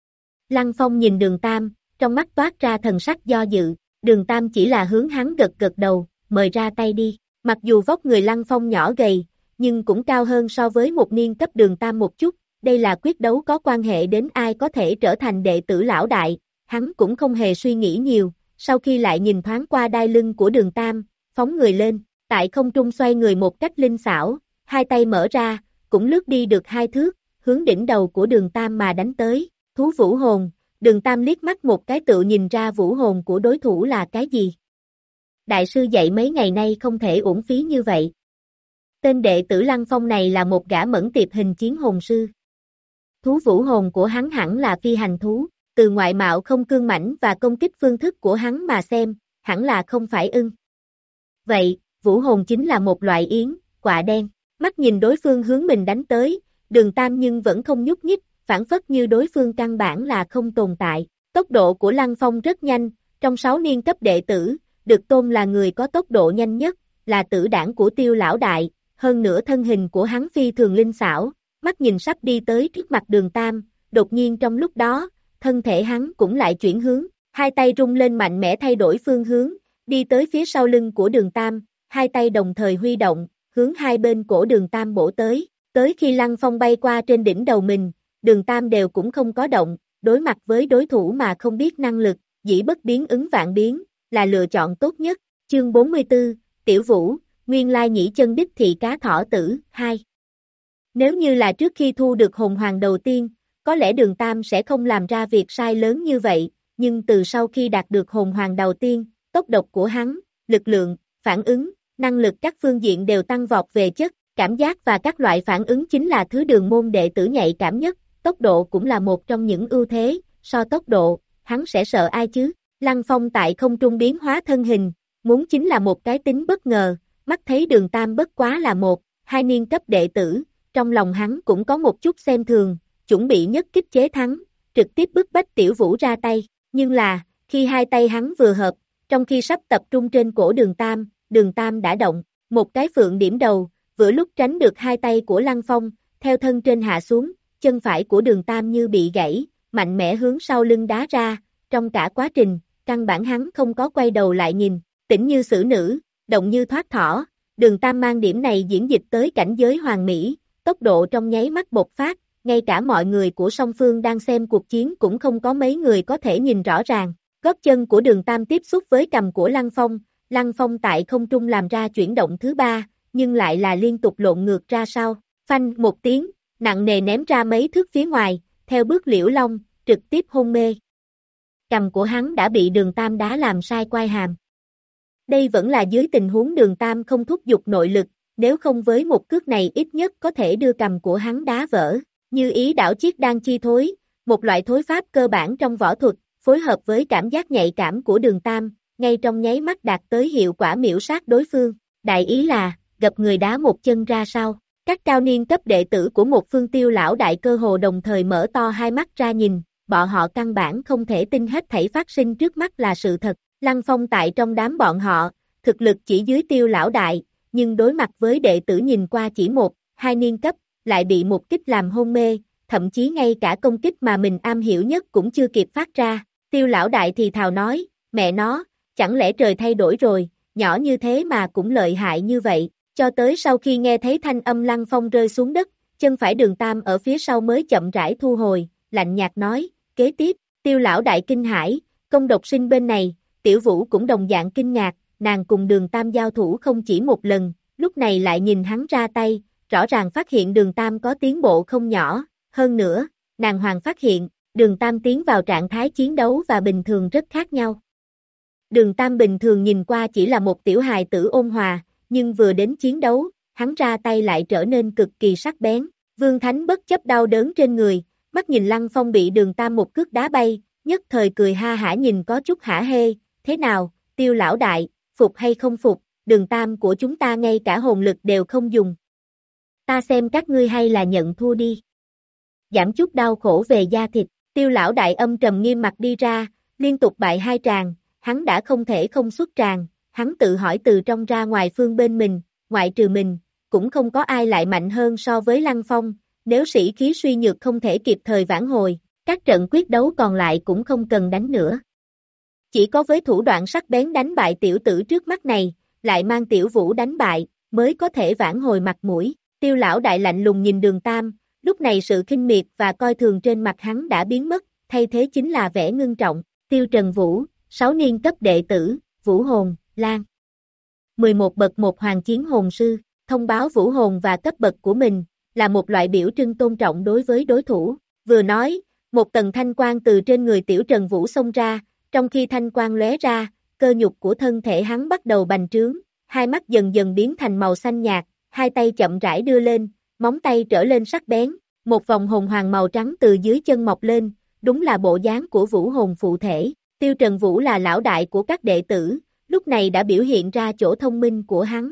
Lăng Phong nhìn Đường Tam, trong mắt toát ra thần sắc do dự, Đường Tam chỉ là hướng hắn gật gật đầu, mời ra tay đi, mặc dù vóc người Lăng Phong nhỏ gầy, nhưng cũng cao hơn so với một niên cấp Đường Tam một chút, đây là quyết đấu có quan hệ đến ai có thể trở thành đệ tử lão đại, hắn cũng không hề suy nghĩ nhiều, sau khi lại nhìn thoáng qua đai lưng của Đường Tam, phóng người lên, tại không trung xoay người một cách linh xảo, hai tay mở ra, cũng lướt đi được hai thước, hướng đỉnh đầu của Đường Tam mà đánh tới, thú vũ hồn, Đường Tam liếc mắt một cái tự nhìn ra vũ hồn của đối thủ là cái gì. Đại sư dạy mấy ngày nay không thể uổng phí như vậy. Tên đệ tử Lăng Phong này là một gã mẫn tiệp hình chiến hồn sư. Thú vũ hồn của hắn hẳn là phi hành thú, từ ngoại mạo không cương mãnh và công kích phương thức của hắn mà xem, hẳn là không phải ưng. Vậy, vũ hồn chính là một loại yến, quạ đen, mắt nhìn đối phương hướng mình đánh tới, Đường Tam nhưng vẫn không nhúc nhích, phản phất như đối phương căn bản là không tồn tại. Tốc độ của Lăng Phong rất nhanh, trong sáu niên cấp đệ tử, được tôn là người có tốc độ nhanh nhất, là tử đảng của Tiêu lão đại, hơn nữa thân hình của hắn phi thường linh xảo, mắt nhìn sắp đi tới trước mặt Đường Tam, đột nhiên trong lúc đó, thân thể hắn cũng lại chuyển hướng, hai tay rung lên mạnh mẽ thay đổi phương hướng, đi tới phía sau lưng của Đường Tam, hai tay đồng thời huy động, hướng hai bên cổ Đường Tam bổ tới, tới khi Lăng Phong bay qua trên đỉnh đầu mình, Đường Tam đều cũng không có động, đối mặt với đối thủ mà không biết năng lực, dĩ bất biến ứng vạn biến, là lựa chọn tốt nhất. Chương bốn mươi tư, Tiểu Vũ, nguyên lai nhĩ chân đích thị cá thỏ tử, hai. Nếu như là trước khi thu được hồn hoàng đầu tiên, có lẽ Đường Tam sẽ không làm ra việc sai lớn như vậy, nhưng từ sau khi đạt được hồn hoàng đầu tiên, tốc độ của hắn, lực lượng, phản ứng, năng lực các phương diện đều tăng vọt về chất, cảm giác và các loại phản ứng chính là thứ Đường môn đệ tử nhạy cảm nhất, tốc độ cũng là một trong những ưu thế, so tốc độ, hắn sẽ sợ ai chứ? Lăng Phong tại không trung biến hóa thân hình, muốn chính là một cái tính bất ngờ, mắt thấy Đường Tam bất quá là một, hai niên cấp đệ tử, trong lòng hắn cũng có một chút xem thường, chuẩn bị nhất kích chế thắng, trực tiếp bức bách Tiểu Vũ ra tay, nhưng là, khi hai tay hắn vừa hợp, trong khi sắp tập trung trên cổ Đường Tam, Đường Tam đã động, một cái phượng điểm đầu, vừa lúc tránh được hai tay của Lăng Phong, theo thân trên hạ xuống, chân phải của Đường Tam như bị gãy, mạnh mẽ hướng sau lưng đá ra, trong cả quá trình, căn bản hắn không có quay đầu lại nhìn, tĩnh như xử nữ, động như thoát thỏ, Đường Tam mang điểm này diễn dịch tới cảnh giới hoàn mỹ, tốc độ trong nháy mắt bộc phát, ngay cả mọi người của song phương đang xem cuộc chiến cũng không có mấy người có thể nhìn rõ ràng, gót chân của Đường Tam tiếp xúc với cằm của Lăng Phong, Lăng Phong tại không trung làm ra chuyển động thứ ba, nhưng lại là liên tục lộn ngược ra sau, phanh một tiếng, nặng nề ném ra mấy thước phía ngoài, theo bước Liễu Long, trực tiếp hôn mê. Cằm của hắn đã bị Đường Tam đá làm sai quai hàm. Đây vẫn là dưới tình huống Đường Tam không thúc giục nội lực, nếu không với một cước này ít nhất có thể đưa cằm của hắn đá vỡ, như ý đảo chiết đan chi thối, một loại thối pháp cơ bản trong võ thuật, phối hợp với cảm giác nhạy cảm của Đường Tam, ngay trong nháy mắt đạt tới hiệu quả miểu sát đối phương, đại ý là, gặp người đá một chân ra sau. Các cao niên cấp đệ tử của một phương Tiêu lão đại cơ hồ đồng thời mở to hai mắt ra nhìn, bọn họ căn bản không thể tin hết thảy phát sinh trước mắt là sự thật. Lăng Phong tại trong đám bọn họ, thực lực chỉ dưới Tiêu lão đại, nhưng đối mặt với đệ tử nhìn qua chỉ một, hai niên cấp, lại bị một kích làm hôn mê, thậm chí ngay cả công kích mà mình am hiểu nhất cũng chưa kịp phát ra. Tiêu lão đại thì thào nói, mẹ nó, chẳng lẽ trời thay đổi rồi, nhỏ như thế mà cũng lợi hại như vậy. Cho tới sau khi nghe thấy thanh âm Lăng Phong rơi xuống đất, chân phải Đường Tam ở phía sau mới chậm rãi thu hồi, lạnh nhạt nói, kế tiếp, Tiêu lão đại kinh hãi, công độc sinh bên này, Tiểu Vũ cũng đồng dạng kinh ngạc, nàng cùng Đường Tam giao thủ không chỉ một lần, lúc này lại nhìn hắn ra tay, rõ ràng phát hiện Đường Tam có tiến bộ không nhỏ, hơn nữa, nàng hoàng phát hiện, Đường Tam tiến vào trạng thái chiến đấu và bình thường rất khác nhau. Đường Tam bình thường nhìn qua chỉ là một tiểu hài tử ôn hòa, nhưng vừa đến chiến đấu, hắn ra tay lại trở nên cực kỳ sắc bén. Vương Thánh bất chấp đau đớn trên người, mắt nhìn Lăng Phong bị Đường Tam một cước đá bay, nhất thời cười ha hả nhìn có chút hả hê, thế nào, Tiêu lão đại, phục hay không phục, Đường Tam của chúng ta ngay cả hồn lực đều không dùng. Ta xem các ngươi hay là nhận thua đi. Giảm chút đau khổ về da thịt, Tiêu lão đại âm trầm nghiêm mặt đi ra, liên tục bại hai tràng, hắn đã không thể không xuất tràng. Hắn tự hỏi từ trong ra ngoài phương bên mình, ngoại trừ mình, cũng không có ai lại mạnh hơn so với Lăng Phong, nếu sĩ khí suy nhược không thể kịp thời vãn hồi, các trận quyết đấu còn lại cũng không cần đánh nữa. Chỉ có với thủ đoạn sắc bén đánh bại tiểu tử trước mắt này, lại mang Tiểu Vũ đánh bại, mới có thể vãn hồi mặt mũi. Tiêu lão đại lạnh lùng nhìn Đường Tam, lúc này sự khinh miệt và coi thường trên mặt hắn đã biến mất, thay thế chính là vẻ ngưng trọng. Tiêu Trần Vũ, sáu niên cấp đệ tử, Vũ hồn, Lan. mười một bậc một hoàng chiến hồn sư, thông báo vũ hồn và cấp bậc của mình, là một loại biểu trưng tôn trọng đối với đối thủ. Vừa nói, một tầng thanh quang từ trên người Tiểu Trần Vũ xông ra, trong khi thanh quang lóe ra, cơ nhục của thân thể hắn bắt đầu bành trướng, hai mắt dần dần biến thành màu xanh nhạt, hai tay chậm rãi đưa lên, móng tay trở lên sắc bén, một vòng hồn hoàng màu trắng từ dưới chân mọc lên, đúng là bộ dáng của vũ hồn phụ thể. Tiêu Trần Vũ là lão đại của các đệ tử, lúc này đã biểu hiện ra chỗ thông minh của hắn.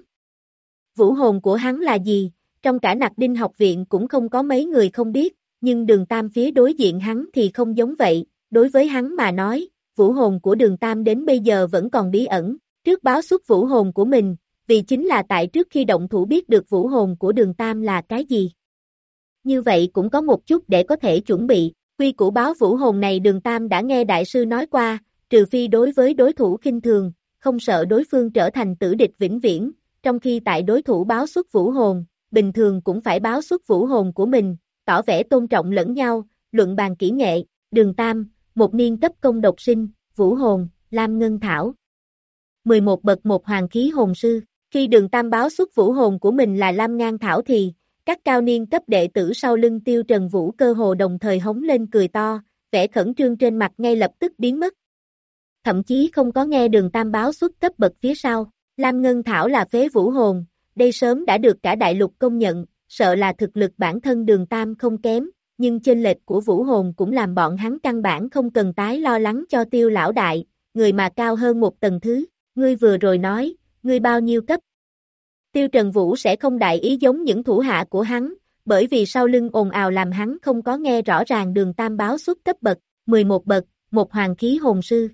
Vũ hồn của hắn là gì, trong cả Nặc Đinh học viện cũng không có mấy người không biết, nhưng Đường Tam phía đối diện hắn thì không giống vậy, đối với hắn mà nói, vũ hồn của Đường Tam đến bây giờ vẫn còn bí ẩn, trước báo xuất vũ hồn của mình, vì chính là tại trước khi động thủ biết được vũ hồn của Đường Tam là cái gì. như vậy cũng có một chút để có thể chuẩn bị. Quy củ báo vũ hồn này Đường Tam đã nghe đại sư nói qua, trừ phi đối với đối thủ khinh thường, không sợ đối phương trở thành tử địch vĩnh viễn, trong khi tại đối thủ báo xuất vũ hồn, bình thường cũng phải báo xuất vũ hồn của mình, tỏ vẻ tôn trọng lẫn nhau, luận bàn kỹ nghệ. Đường Tam, một niên cấp công độc sinh, vũ hồn, Lam Ngân Thảo. mười một bậc một hoàng khí hồn sư. Khi Đường Tam báo xuất vũ hồn của mình là Lam Ngan Thảo thì, các cao niên cấp đệ tử sau lưng Tiêu Trần Vũ cơ hồ đồng thời hống lên cười to, vẻ khẩn trương trên mặt ngay lập tức biến mất. Thậm chí không có nghe Đường Tam báo xuất cấp bậc phía sau, Lam Ngân Thảo là phế vũ hồn, đây sớm đã được cả đại lục công nhận, sợ là thực lực bản thân Đường Tam không kém, nhưng chênh lệch của vũ hồn cũng làm bọn hắn căn bản không cần tái lo lắng cho Tiêu lão đại, người mà cao hơn một tầng thứ, ngươi vừa rồi nói, ngươi bao nhiêu cấp? Tiêu Trần Vũ sẽ không đại ý giống những thủ hạ của hắn, bởi vì sau lưng ồn ào làm hắn không có nghe rõ ràng Đường Tam báo xuất cấp bậc, mười một bậc, một hoàng khí hồn sư.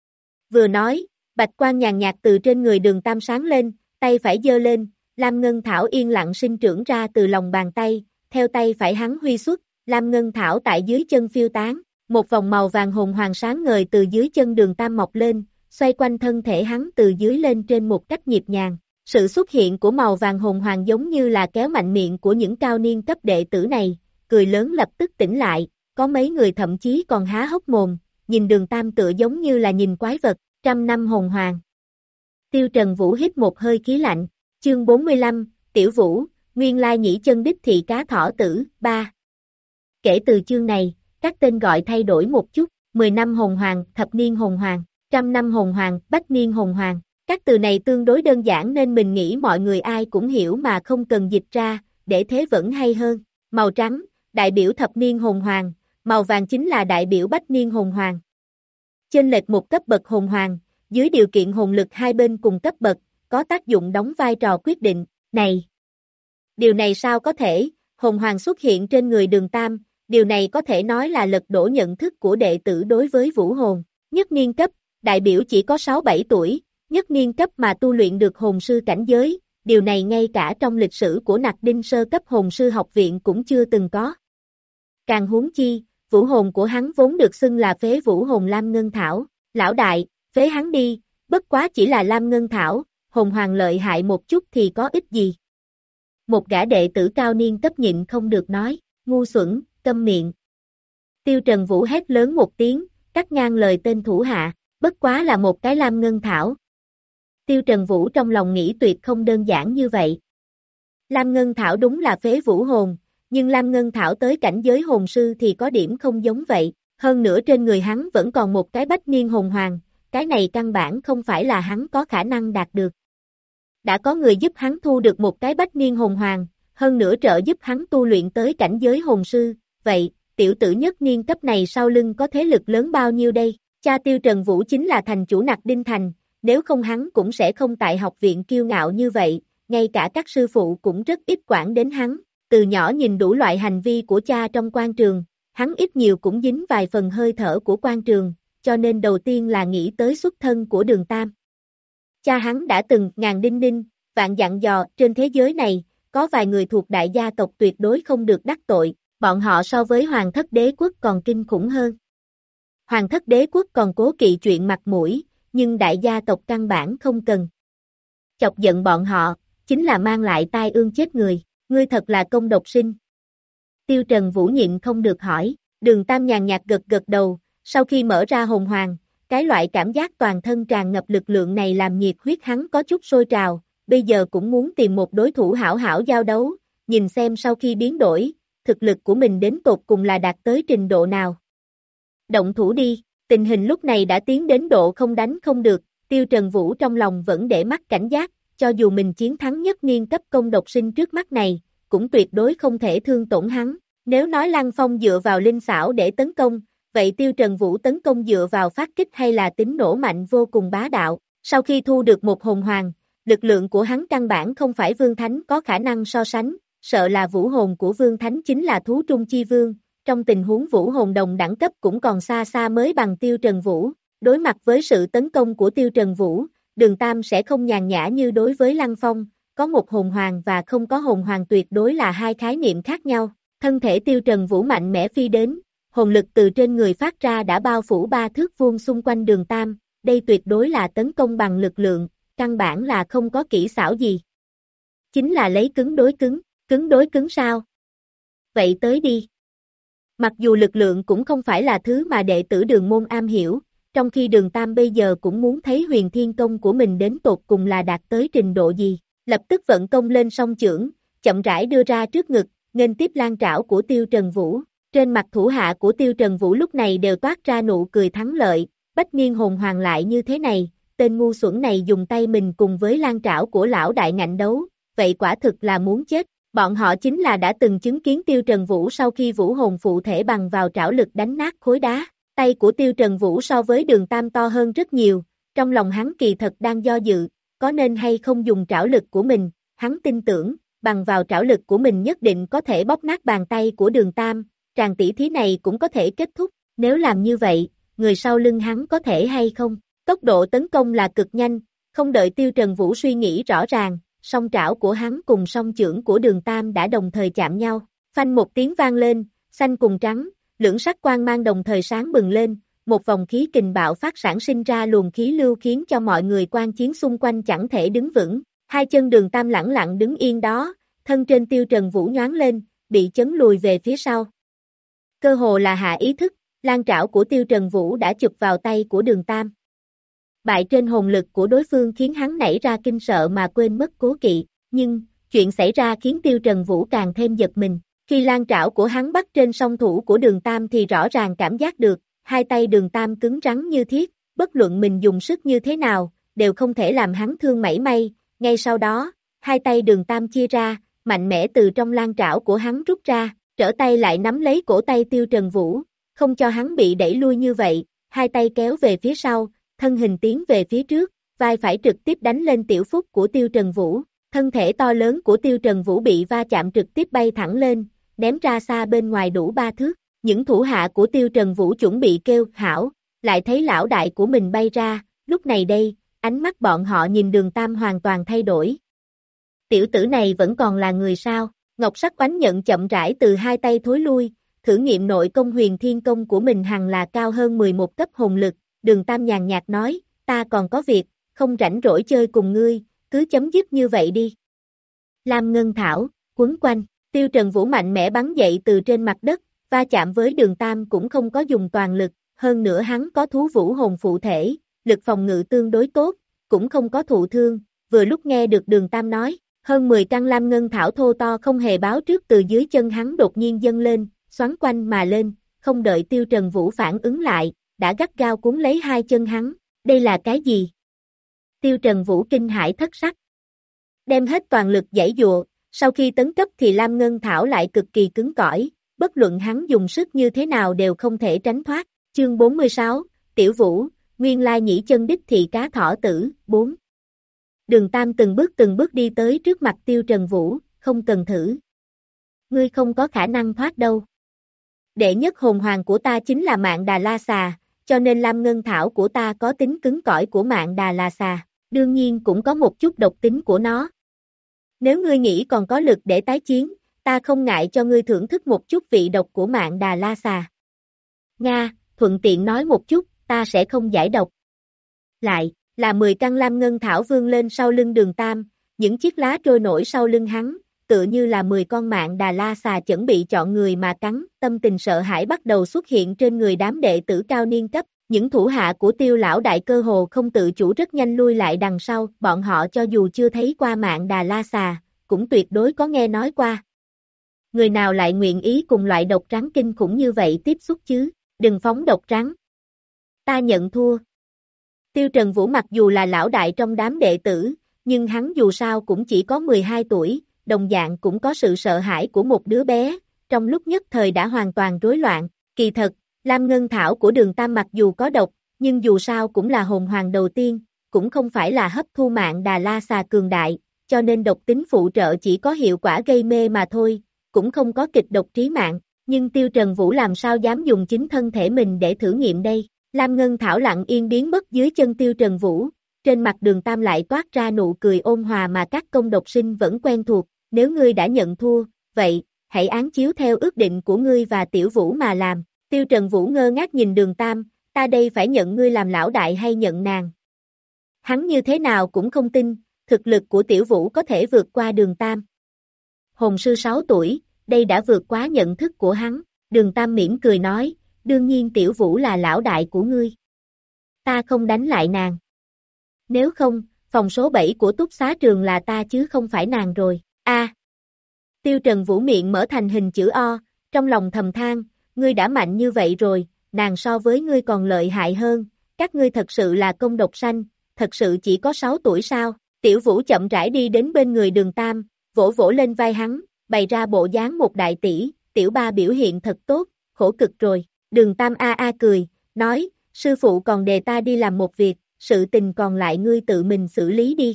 Vừa nói, bạch quang nhàn nhạt từ trên người Đường Tam sáng lên, tay phải giơ lên, Lam Ngân Thảo yên lặng sinh trưởng ra từ lòng bàn tay, theo tay phải hắn huy xuất, Lam Ngân Thảo tại dưới chân phiêu tán, một vòng màu vàng hồn hoàng sáng ngời từ dưới chân Đường Tam mọc lên, xoay quanh thân thể hắn từ dưới lên trên một cách nhịp nhàng. Sự xuất hiện của màu vàng hồn hoàng giống như là kéo mạnh miệng của những cao niên cấp đệ tử này, cười lớn lập tức tỉnh lại, có mấy người thậm chí còn há hốc mồm, nhìn Đường Tam tựa giống như là nhìn quái vật, trăm năm hồn hoàng. Tiêu Trần Vũ hít một hơi khí lạnh, chương bốn mươi lăm, Tiểu Vũ, nguyên lai nhĩ chân đích thị cá thỏ tử, ba. Kể từ chương này, các tên gọi thay đổi một chút, mười năm hồn hoàng, thập niên hồn hoàng, trăm năm hồn hoàng, bách niên hồn hoàng. Các từ này tương đối đơn giản nên mình nghĩ mọi người ai cũng hiểu mà không cần dịch ra, để thế vẫn hay hơn. Màu trắng, đại biểu thập niên hồn hoàng, màu vàng chính là đại biểu bách niên hồn hoàng. Chênh lệch một cấp bậc hồn hoàng, dưới điều kiện hồn lực hai bên cùng cấp bậc, có tác dụng đóng vai trò quyết định. Này! Điều này sao có thể, hồn hoàng xuất hiện trên người Đường Tam, điều này có thể nói là lật đổ nhận thức của đệ tử đối với vũ hồn. Nhất niên cấp, đại biểu chỉ có sáu bảy tuổi. Nhất niên cấp mà tu luyện được hồn sư cảnh giới, điều này ngay cả trong lịch sử của Nặc Đinh sơ cấp hồn sư học viện cũng chưa từng có. Càng huống chi, vũ hồn của hắn vốn được xưng là phế vũ hồn Lam Ngân Thảo, lão đại, phế hắn đi, bất quá chỉ là Lam Ngân Thảo, hồn hoàng lợi hại một chút thì có ích gì. Một gã đệ tử cao niên cấp nhịn không được nói, ngu xuẩn, câm miệng. Tiêu Trần Vũ hét lớn một tiếng, cắt ngang lời tên thủ hạ, bất quá là một cái Lam Ngân Thảo. Tiêu Trần Vũ trong lòng nghĩ tuyệt không đơn giản như vậy. Lam Ngân Thảo đúng là phế vũ hồn, nhưng Lam Ngân Thảo tới cảnh giới hồn sư thì có điểm không giống vậy, hơn nữa trên người hắn vẫn còn một cái bách niên hồn hoàng, cái này căn bản không phải là hắn có khả năng đạt được. Đã có người giúp hắn thu được một cái bách niên hồn hoàng, hơn nữa trợ giúp hắn tu luyện tới cảnh giới hồn sư, vậy, tiểu tử nhất niên cấp này sau lưng có thế lực lớn bao nhiêu đây? Cha Tiêu Trần Vũ chính là thành chủ Nặc Đinh Thành. Nếu không hắn cũng sẽ không tại học viện kiêu ngạo như vậy, ngay cả các sư phụ cũng rất ít quản đến hắn, từ nhỏ nhìn đủ loại hành vi của cha trong quan trường, hắn ít nhiều cũng dính vài phần hơi thở của quan trường, cho nên đầu tiên là nghĩ tới xuất thân của Đường Tam. Cha hắn đã từng ngàn đinh đinh, vạn dặn dò, trên thế giới này, có vài người thuộc đại gia tộc tuyệt đối không được đắc tội, bọn họ so với Hoàng thất đế quốc còn kinh khủng hơn. Hoàng thất đế quốc còn cố kỵ chuyện mặt mũi, nhưng đại gia tộc căn bản không cần. Chọc giận bọn họ, chính là mang lại tai ương chết người, ngươi thật là công độc sinh. Tiêu Trần Vũ nhịn không được hỏi, Đường Tam nhàn nhạt gật gật đầu, sau khi mở ra hồn hoàng, cái loại cảm giác toàn thân tràn ngập lực lượng này làm nhiệt huyết hắn có chút sôi trào, bây giờ cũng muốn tìm một đối thủ hảo hảo giao đấu, nhìn xem sau khi biến đổi, thực lực của mình đến tột cùng là đạt tới trình độ nào. Động thủ đi. Tình hình lúc này đã tiến đến độ không đánh không được, Tiêu Trần Vũ trong lòng vẫn để mắt cảnh giác, cho dù mình chiến thắng nhất niên cấp công độc sinh trước mắt này, cũng tuyệt đối không thể thương tổn hắn. Nếu nói Lăng Phong dựa vào linh xảo để tấn công, vậy Tiêu Trần Vũ tấn công dựa vào phát kích hay là tính nổ mạnh vô cùng bá đạo. Sau khi thu được một hồn hoàng, lực lượng của hắn căn bản không phải Vương Thánh có khả năng so sánh, sợ là vũ hồn của Vương Thánh chính là thú trung chi vương. Trong tình huống vũ hồn đồng đẳng cấp cũng còn xa xa mới bằng Tiêu Trần Vũ, đối mặt với sự tấn công của Tiêu Trần Vũ, Đường Tam sẽ không nhàn nhã như đối với Lăng Phong, có một hồn hoàng và không có hồn hoàng tuyệt đối là hai khái niệm khác nhau, Thân thể Tiêu Trần Vũ mạnh mẽ phi đến, hồn lực từ trên người phát ra đã bao phủ ba thước vuông xung quanh Đường Tam, đây tuyệt đối là tấn công bằng lực lượng, căn bản là không có kỹ xảo gì. Chính là lấy cứng đối cứng, cứng đối cứng sao? Vậy tới đi. Mặc dù lực lượng cũng không phải là thứ mà đệ tử Đường môn am hiểu, trong khi Đường Tam bây giờ cũng muốn thấy huyền thiên công của mình đến tột cùng là đạt tới trình độ gì, lập tức vận công lên song chưởng, chậm rãi đưa ra trước ngực, nghênh tiếp lan trảo của Tiêu Trần Vũ. Trên mặt thủ hạ của Tiêu Trần Vũ lúc này đều toát ra nụ cười thắng lợi, bách niên hồn hoàng lại như thế này, tên ngu xuẩn này dùng tay mình cùng với lan trảo của lão đại ngạnh đấu, vậy quả thực là muốn chết. Bọn họ chính là đã từng chứng kiến Tiêu Trần Vũ sau khi vũ hồn phụ thể bằng vào trảo lực đánh nát khối đá. Tay của Tiêu Trần Vũ so với Đường Tam to hơn rất nhiều, trong lòng hắn kỳ thật đang do dự, có nên hay không dùng trảo lực của mình, hắn tin tưởng, bằng vào trảo lực của mình nhất định có thể bóp nát bàn tay của Đường Tam, tràng tỷ thí này cũng có thể kết thúc, nếu làm như vậy, người sau lưng hắn có thể hay không, tốc độ tấn công là cực nhanh, không đợi Tiêu Trần Vũ suy nghĩ rõ ràng, song trảo của hắn cùng song chưởng của Đường Tam đã đồng thời chạm nhau, phanh một tiếng vang lên, xanh cùng trắng, lưỡng sắc quang mang đồng thời sáng bừng lên, một vòng khí kình bạo phát sản sinh ra luồng khí lưu khiến cho mọi người quan chiến xung quanh chẳng thể đứng vững, hai chân Đường Tam lẳng lặng đứng yên đó, thân trên Tiêu Trần Vũ nhoáng lên, bị chấn lùi về phía sau. Cơ hồ là hạ ý thức, lan trảo của Tiêu Trần Vũ đã chụp vào tay của Đường Tam. Bại trên hồn lực của đối phương khiến hắn nảy ra kinh sợ mà quên mất cố kỵ, nhưng, chuyện xảy ra khiến Tiêu Trần Vũ càng thêm giật mình. Khi lan trảo của hắn bắt trên song thủ của Đường Tam thì rõ ràng cảm giác được, hai tay Đường Tam cứng rắn như thiết, bất luận mình dùng sức như thế nào, đều không thể làm hắn thương mảy may, ngay sau đó, hai tay Đường Tam chia ra, mạnh mẽ từ trong lan trảo của hắn rút ra, trở tay lại nắm lấy cổ tay Tiêu Trần Vũ, không cho hắn bị đẩy lui như vậy, hai tay kéo về phía sau, thân hình tiến về phía trước, vai phải trực tiếp đánh lên tiểu phúc của Tiêu Trần Vũ, thân thể to lớn của Tiêu Trần Vũ bị va chạm trực tiếp bay thẳng lên, ném ra xa bên ngoài đủ ba thước, những thủ hạ của Tiêu Trần Vũ chuẩn bị kêu hảo, lại thấy lão đại của mình bay ra, lúc này đây, ánh mắt bọn họ nhìn Đường Tam hoàn toàn thay đổi. Tiểu tử này vẫn còn là người sao? Ngọc sắc oánh nhận chậm rãi từ hai tay thối lui, thử nghiệm nội công huyền thiên công của mình hằng là cao hơn mười một cấp hồn lực, Đường Tam nhàn nhạt nói, ta còn có việc, không rảnh rỗi chơi cùng ngươi, cứ chấm dứt như vậy đi. Lam Ngân Thảo, quấn quanh, Tiêu Trần Vũ mạnh mẽ bắn dậy từ trên mặt đất, va chạm với Đường Tam cũng không có dùng toàn lực, hơn nữa hắn có thú vũ hồn phụ thể, lực phòng ngự tương đối tốt, cũng không có thụ thương, vừa lúc nghe được Đường Tam nói, hơn mười căn lam ngân thảo thô to không hề báo trước từ dưới chân hắn đột nhiên dâng lên, xoắn quanh mà lên, không đợi Tiêu Trần Vũ phản ứng lại, đã gắt gao cuốn lấy hai chân hắn, đây là cái gì? Tiêu Trần Vũ kinh hãi thất sắc, đem hết toàn lực giãy giụa, sau khi tấn cấp thì lam ngân thảo lại cực kỳ cứng cỏi, bất luận hắn dùng sức như thế nào đều không thể tránh thoát, chương bốn mươi sáu, Tiểu Vũ, nguyên lai nhĩ chân đích thị cá thỏ tử, bốn. Đường Tam từng bước từng bước đi tới trước mặt Tiêu Trần Vũ, không cần thử. Ngươi không có khả năng thoát đâu. Đệ nhất hồn hoàng của ta chính là Mạn Đà La Xà, cho nên lam ngân thảo của ta có tính cứng cỏi của Mạn Đà La Xà, đương nhiên cũng có một chút độc tính của nó. Nếu ngươi nghĩ còn có lực để tái chiến, ta không ngại cho ngươi thưởng thức một chút vị độc của Mạn Đà La Xà. Nga, thuận tiện nói một chút, ta sẽ không giải độc. Lại, là mười căn lam ngân thảo vươn lên sau lưng Đường Tam, những chiếc lá trôi nổi sau lưng hắn, tựa như là mười con Mạn Đà La Xà chuẩn bị chọn người mà cắn, tâm tình sợ hãi bắt đầu xuất hiện trên người đám đệ tử cao niên cấp, những thủ hạ của Tiêu lão đại cơ hồ không tự chủ rất nhanh lui lại đằng sau, bọn họ cho dù chưa thấy qua Mạn Đà La Xà, cũng tuyệt đối có nghe nói qua. Người nào lại nguyện ý cùng loại độc rắn kinh khủng như vậy tiếp xúc chứ, đừng phóng độc rắn. Ta nhận thua. Tiêu Trần Vũ mặc dù là lão đại trong đám đệ tử, nhưng hắn dù sao cũng chỉ có mười hai tuổi, đồng dạng cũng có sự sợ hãi của một đứa bé, trong lúc nhất thời đã hoàn toàn rối loạn. Kỳ thật, lam ngân thảo của Đường Tam mặc dù có độc, nhưng dù sao cũng là hồn hoàng đầu tiên, cũng không phải là hấp thu Mạn Đà La Xà cường đại, cho nên độc tính phụ trợ chỉ có hiệu quả gây mê mà thôi, cũng không có kịch độc trí mạng, nhưng Tiêu Trần Vũ làm sao dám dùng chính thân thể mình để thử nghiệm đây. Lam Ngân Thảo lặng yên biến mất dưới chân Tiêu Trần Vũ, trên mặt Đường Tam lại toát ra nụ cười ôn hòa mà các công độc sinh vẫn quen thuộc, nếu ngươi đã nhận thua, vậy, hãy án chiếu theo ước định của ngươi và Tiểu Vũ mà làm. Tiêu Trần Vũ ngơ ngác nhìn Đường Tam, ta đây phải nhận ngươi làm lão đại hay nhận nàng? Hắn như thế nào cũng không tin, thực lực của Tiểu Vũ có thể vượt qua Đường Tam. Hồn sư sáu tuổi, đây đã vượt quá nhận thức của hắn. Đường Tam mỉm cười nói, đương nhiên Tiểu Vũ là lão đại của ngươi. Ta không đánh lại nàng. Nếu không, phòng số bảy của túc xá trường là ta chứ không phải nàng rồi. A. Tiêu Trần Vũ miệng mở thành hình chữ O, trong lòng thầm than, ngươi đã mạnh như vậy rồi, nàng so với ngươi còn lợi hại hơn, các ngươi thật sự là công độc sanh, thật sự chỉ có sáu tuổi sao? Tiểu Vũ chậm rãi đi đến bên người Đường Tam, vỗ vỗ lên vai hắn, bày ra bộ dáng một đại tỷ, Tiểu Ba biểu hiện thật tốt, khổ cực rồi. Đường Tam a a cười, nói, sư phụ còn đề ta đi làm một việc, sự tình còn lại ngươi tự mình xử lý đi.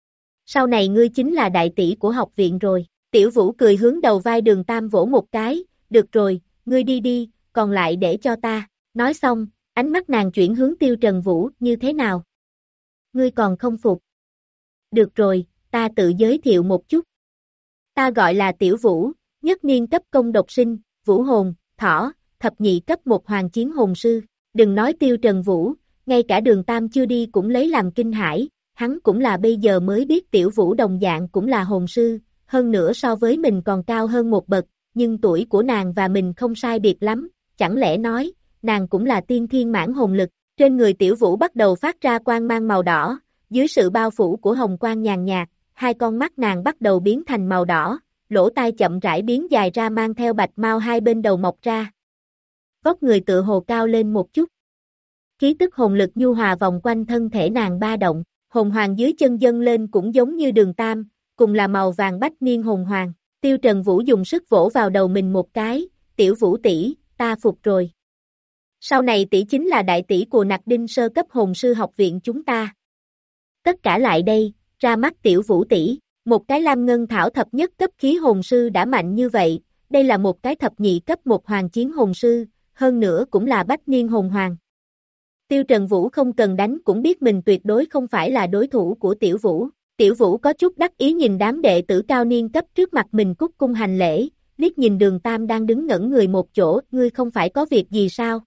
Sau này ngươi chính là đại tỷ của học viện rồi. Tiểu Vũ cười hướng đầu vai Đường Tam vỗ một cái, được rồi, ngươi đi đi, còn lại để cho ta. Nói xong, ánh mắt nàng chuyển hướng Tiêu Trần Vũ, như thế nào? Ngươi còn không phục? Được rồi, ta tự giới thiệu một chút. Ta gọi là Tiểu Vũ, nhất niên cấp công độc sinh, vũ hồn, thỏ, thập nhị cấp một hoàng chiến hồn sư. Đừng nói Tiêu Trần Vũ, ngay cả Đường Tam chưa đi cũng lấy làm kinh hãi, hắn cũng là bây giờ mới biết Tiểu Vũ đồng dạng cũng là hồn sư, hơn nữa so với mình còn cao hơn một bậc, nhưng tuổi của nàng và mình không sai biệt lắm, chẳng lẽ nói, nàng cũng là tiên thiên mãn hồn lực. Trên người Tiểu Vũ bắt đầu phát ra quang mang màu đỏ, dưới sự bao phủ của hồng quang nhàn nhạt, hai con mắt nàng bắt đầu biến thành màu đỏ, lỗ tai chậm rãi biến dài ra mang theo bạch mao hai bên đầu mọc ra. Vóc người tựa hồ cao lên một chút. Khí tức hồn lực nhu hòa vòng quanh thân thể nàng ba động, hồn hoàng dưới chân dâng lên cũng giống như Đường Tam, cùng là màu vàng bách niên hồn hoàng. Tiêu Trần Vũ dùng sức vỗ vào đầu mình một cái, Tiểu Vũ tỷ, ta phục rồi. Sau này tỷ chính là đại tỷ của Nặc Đinh sơ cấp hồn sư học viện chúng ta. Tất cả lại đây, ra mắt Tiểu Vũ tỷ, một cái lam ngân thảo thập nhất cấp khí hồn sư đã mạnh như vậy, đây là một cái thập nhị cấp một hoàng chiến hồn sư, hơn nữa cũng là bách niên hồn hoàng. Tiêu Trần Vũ không cần đánh cũng biết mình tuyệt đối không phải là đối thủ của Tiểu Vũ. Tiểu Vũ có chút đắc ý nhìn đám đệ tử cao niên cấp trước mặt mình cúc cung hành lễ, liếc nhìn Đường Tam đang đứng ngẩn người một chỗ, ngươi không phải có việc gì sao?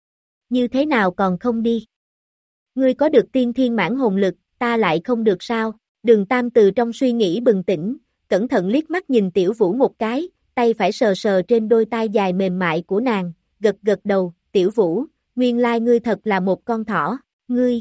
Như thế nào còn không đi? Ngươi có được tiên thiên mãn hồn lực, ta lại không được sao? Đường Tam từ trong suy nghĩ bừng tỉnh, cẩn thận liếc mắt nhìn Tiểu Vũ một cái, tay phải sờ sờ trên đôi tai dài mềm mại của nàng, gật gật đầu, Tiểu Vũ, nguyên lai ngươi thật là một con thỏ, ngươi.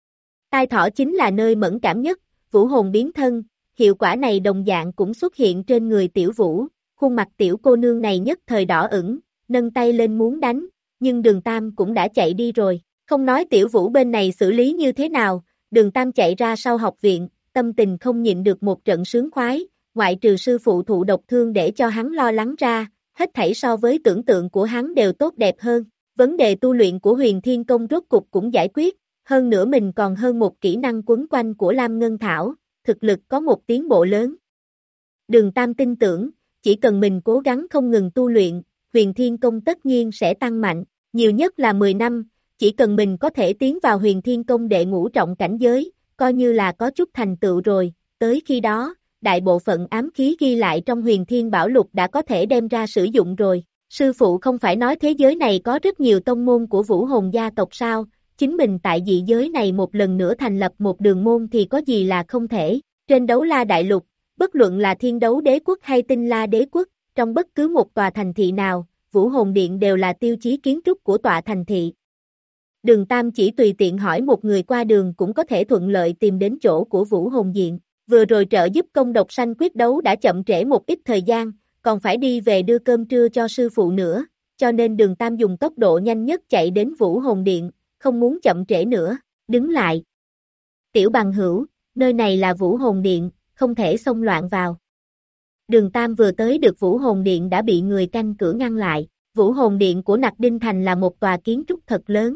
Tai thỏ chính là nơi mẫn cảm nhất, vũ hồn biến thân, hiệu quả này đồng dạng cũng xuất hiện trên người Tiểu Vũ, khuôn mặt tiểu cô nương này nhất thời đỏ ửng, nâng tay lên muốn đánh, nhưng Đường Tam cũng đã chạy đi rồi, không nói Tiểu Vũ bên này xử lý như thế nào, Đường Tam chạy ra sau học viện, tâm tình không nhịn được một trận sướng khoái, ngoại trừ sư phụ thụ độc thương để cho hắn lo lắng ra, hết thảy so với tưởng tượng của hắn đều tốt đẹp hơn, vấn đề tu luyện của Huyền Thiên Công rốt cục cũng giải quyết, hơn nữa mình còn hơn một kỹ năng quấn quanh của Lam Ngân Thảo, thực lực có một tiến bộ lớn. Đường Tam tin tưởng, chỉ cần mình cố gắng không ngừng tu luyện, Huyền Thiên Công tất nhiên sẽ tăng mạnh, nhiều nhất là mười năm, chỉ cần mình có thể tiến vào Huyền Thiên Công đệ ngũ trọng cảnh giới, coi như là có chút thành tựu rồi, tới khi đó, đại bộ phận ám khí ghi lại trong Huyền Thiên Bảo Lục đã có thể đem ra sử dụng rồi. Sư phụ không phải nói thế giới này có rất nhiều tông môn của vũ hồn gia tộc sao, chính mình tại dị giới này một lần nữa thành lập một đường môn thì có gì là không thể. Trên Đấu La Đại Lục, bất luận là Thiên Đấu Đế Quốc hay Tinh La Đế Quốc, trong bất cứ một tòa thành thị nào, Vũ Hồn Điện đều là tiêu chí kiến trúc của tòa thành thị. Đường Tam chỉ tùy tiện hỏi một người qua đường cũng có thể thuận lợi tìm đến chỗ của Vũ Hồn Điện. Vừa rồi trợ giúp công độc sanh quyết đấu đã chậm trễ một ít thời gian, còn phải đi về đưa cơm trưa cho sư phụ nữa, cho nên Đường Tam dùng tốc độ nhanh nhất chạy đến Vũ Hồn Điện, không muốn chậm trễ nữa, đứng lại. Tiểu bằng hữu, nơi này là Vũ Hồn Điện, không thể xông loạn vào. Đường Tam vừa tới được Vũ Hồn Điện đã bị người canh cửa ngăn lại, Vũ Hồn Điện của Nặc Đinh Thành là một tòa kiến trúc thật lớn.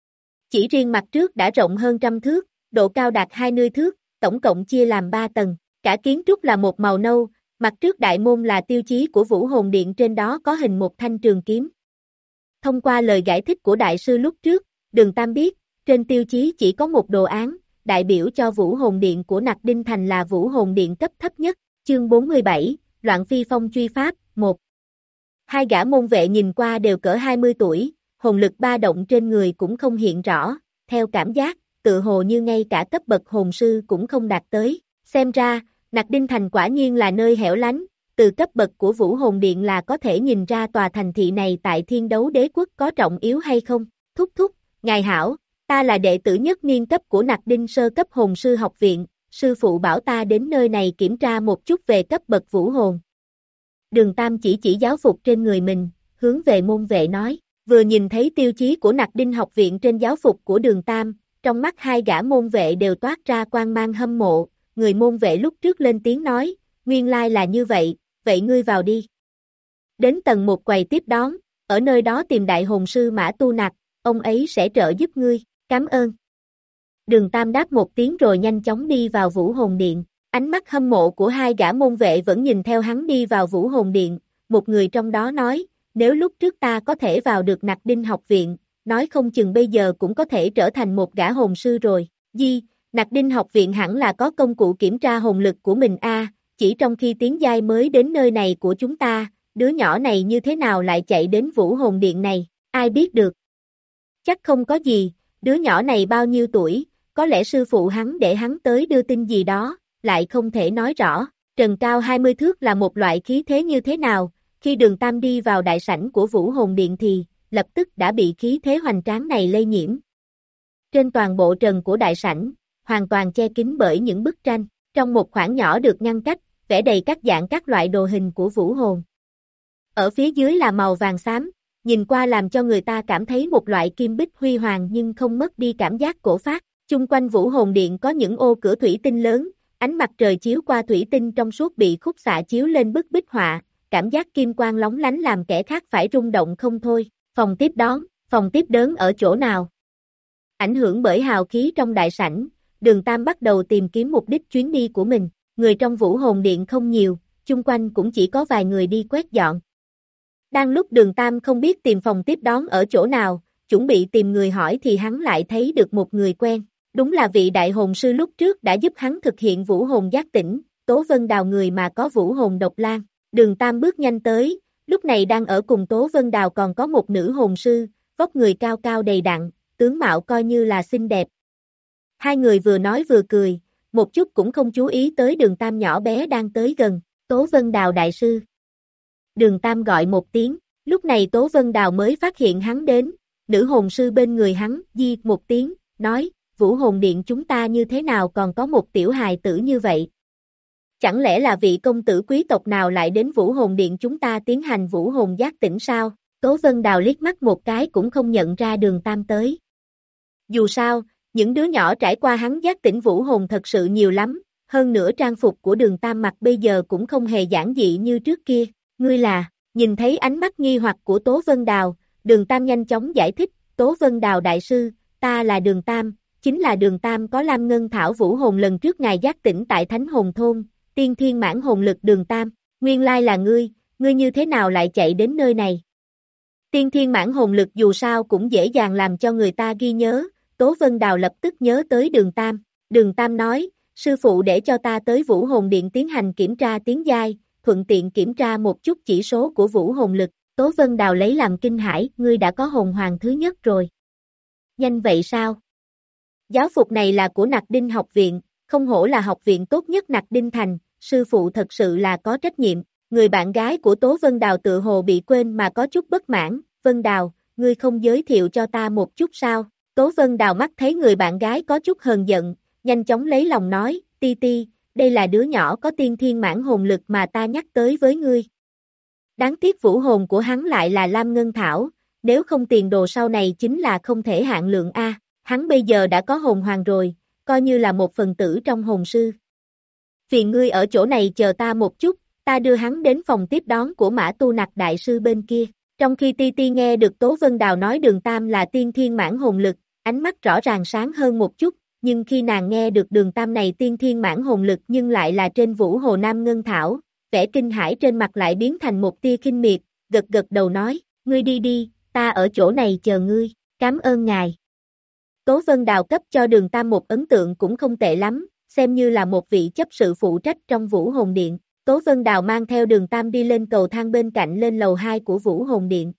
Chỉ riêng mặt trước đã rộng hơn trăm thước, độ cao đạt hai mươi thước, tổng cộng chia làm ba tầng, cả kiến trúc là một màu nâu, mặt trước đại môn là tiêu chí của Vũ Hồn Điện, trên đó có hình một thanh trường kiếm. Thông qua lời giải thích của đại sư lúc trước, Đường Tam biết, trên tiêu chí chỉ có một đồ án, đại biểu cho Vũ Hồn Điện của Nặc Đinh Thành là Vũ Hồn Điện cấp thấp nhất, chương bốn mươi bảy, Loạn Phi Phong truy pháp, một. Hai gã môn vệ nhìn qua đều cỡ hai mươi tuổi, hồn lực ba động trên người cũng không hiện rõ, theo cảm giác, tự hồ như ngay cả cấp bậc hồn sư cũng không đạt tới. Xem ra, Nặc Đinh Thành quả nhiên là nơi hẻo lánh, từ cấp bậc của Vũ Hồn Điện là có thể nhìn ra tòa thành thị này tại Thiên Đấu Đế Quốc có trọng yếu hay không. Thúc thúc, ngài hảo, ta là đệ tử nhất niên cấp của Nặc Đinh sơ cấp hồn sư học viện, sư phụ bảo ta đến nơi này kiểm tra một chút về cấp bậc vũ hồn. Đường Tam chỉ chỉ giáo phục trên người mình, hướng về môn vệ nói, vừa nhìn thấy tiêu chí của Nặc Đinh học viện trên giáo phục của Đường Tam, trong mắt hai gã môn vệ đều toát ra quang mang hâm mộ, người môn vệ lúc trước lên tiếng nói, nguyên lai là như vậy, vậy ngươi vào đi. Đến tầng một quầy tiếp đón, ở nơi đó tìm đại hồn sư Mã Tu Nặc, ông ấy sẽ trợ giúp ngươi, cảm ơn. Đường Tam đáp một tiếng rồi nhanh chóng đi vào Vũ Hồn Điện, ánh mắt hâm mộ của hai gã môn vệ vẫn nhìn theo hắn đi vào Vũ Hồn Điện, một người trong đó nói, nếu lúc trước ta có thể vào được Nặc Đinh học viện, nói không chừng bây giờ cũng có thể trở thành một gã hồn sư rồi, di, Nặc Đinh học viện hẳn là có công cụ kiểm tra hồn lực của mình a, chỉ trong khi tiến giai mới đến nơi này của chúng ta, đứa nhỏ này như thế nào lại chạy đến Vũ Hồn Điện này, ai biết được. Chắc không có gì, đứa nhỏ này bao nhiêu tuổi, có lẽ sư phụ hắn để hắn tới đưa tin gì đó, lại không thể nói rõ, trần cao hai mươi thước là một loại khí thế như thế nào, khi Đường Tam đi vào đại sảnh của Vũ Hồn Điện thì, lập tức đã bị khí thế hoành tráng này lây nhiễm. Trên toàn bộ trần của đại sảnh, hoàn toàn che kín bởi những bức tranh, trong một khoảng nhỏ được ngăn cách, vẽ đầy các dạng các loại đồ hình của vũ hồn. Ở phía dưới là màu vàng xám, nhìn qua làm cho người ta cảm thấy một loại kim bích huy hoàng nhưng không mất đi cảm giác cổ phác. Chung quanh Vũ Hồn Điện có những ô cửa thủy tinh lớn, ánh mặt trời chiếu qua thủy tinh trong suốt bị khúc xạ chiếu lên bức bích họa, cảm giác kim quang lóng lánh làm kẻ khác phải rung động không thôi. Phòng tiếp đón, phòng tiếp đón ở chỗ nào? Ảnh hưởng bởi hào khí trong đại sảnh, Đường Tam bắt đầu tìm kiếm mục đích chuyến đi của mình. Người trong Vũ Hồn Điện không nhiều, chung quanh cũng chỉ có vài người đi quét dọn. Đang lúc Đường Tam không biết tìm phòng tiếp đón ở chỗ nào, chuẩn bị tìm người hỏi thì hắn lại thấy được một người quen. Đúng là vị đại hồn sư lúc trước đã giúp hắn thực hiện vũ hồn giác tỉnh, Tố Vân Đào người mà có vũ hồn độc lan. Đường Tam bước nhanh tới, lúc này đang ở cùng Tố Vân Đào còn có một nữ hồn sư, vóc người cao cao đầy đặn, tướng mạo coi như là xinh đẹp. Hai người vừa nói vừa cười, một chút cũng không chú ý tới Đường Tam nhỏ bé đang tới gần, Tố Vân Đào đại sư. Đường Tam gọi một tiếng, lúc này Tố Vân Đào mới phát hiện hắn đến, nữ hồn sư bên người hắn, di một tiếng, nói, Vũ Hồn Điện chúng ta như thế nào còn có một tiểu hài tử như vậy? Chẳng lẽ là vị công tử quý tộc nào lại đến Vũ Hồn Điện chúng ta tiến hành vũ hồn giác tỉnh sao? Tố Vân Đào liếc mắt một cái cũng không nhận ra Đường Tam tới. Dù sao, những đứa nhỏ trải qua hắn giác tỉnh vũ hồn thật sự nhiều lắm, hơn nữa trang phục của Đường Tam mặc bây giờ cũng không hề giản dị như trước kia. Ngươi là, nhìn thấy ánh mắt nghi hoặc của Tố Vân Đào, Đường Tam nhanh chóng giải thích, Tố Vân Đào đại sư, ta là Đường Tam, chính là Đường Tam có Lam Ngân Thảo vũ hồn lần trước ngài giác tỉnh tại Thánh Hồn Thôn, tiên thiên mãn hồn lực Đường Tam, nguyên lai là ngươi, ngươi như thế nào lại chạy đến nơi này? Tiên thiên mãn hồn lực dù sao cũng dễ dàng làm cho người ta ghi nhớ, Tố Vân Đào lập tức nhớ tới Đường Tam, Đường Tam nói, sư phụ để cho ta tới Vũ Hồn Điện tiến hành kiểm tra tiến giai, thuận tiện kiểm tra một chút chỉ số của vũ hồn lực, Tố Vân Đào lấy làm kinh hãi, ngươi đã có hồn hoàng thứ nhất rồi. Nhanh vậy sao? Giáo phục này là của Nặc Đinh học viện, không hổ là học viện tốt nhất Nặc Đinh Thành, sư phụ thật sự là có trách nhiệm, người bạn gái của Tố Vân Đào tự hồ bị quên mà có chút bất mãn, Vân Đào, ngươi không giới thiệu cho ta một chút sao? Tố Vân Đào mắt thấy người bạn gái có chút hờn giận, nhanh chóng lấy lòng nói, ti ti, đây là đứa nhỏ có tiên thiên mãn hồn lực mà ta nhắc tới với ngươi. Đáng tiếc vũ hồn của hắn lại là Lam Ngân Thảo, nếu không tiền đồ sau này chính là không thể hạn lượng a. Hắn bây giờ đã có hồn hoàng rồi, coi như là một phần tử trong hồn sư. Phiền ngươi ở chỗ này chờ ta một chút, ta đưa hắn đến phòng tiếp đón của Mã Tu Nặc đại sư bên kia. Trong khi Ti Ti nghe được Tố Vân Đào nói Đường Tam là tiên thiên mãn hồn lực, ánh mắt rõ ràng sáng hơn một chút, nhưng khi nàng nghe được Đường Tam này tiên thiên mãn hồn lực nhưng lại là trên vũ hồ Nam Ngân Thảo, vẻ kinh hãi trên mặt lại biến thành một tia khinh miệt, gật gật đầu nói, ngươi đi đi, ta ở chỗ này chờ ngươi, cảm ơn ngài. Tố Vân Đào cấp cho Đường Tam một ấn tượng cũng không tệ lắm, xem như là một vị chấp sự phụ trách trong Vũ Hồn Điện. Tố Vân Đào mang theo Đường Tam đi lên cầu thang bên cạnh lên lầu hai của Vũ Hồn Điện.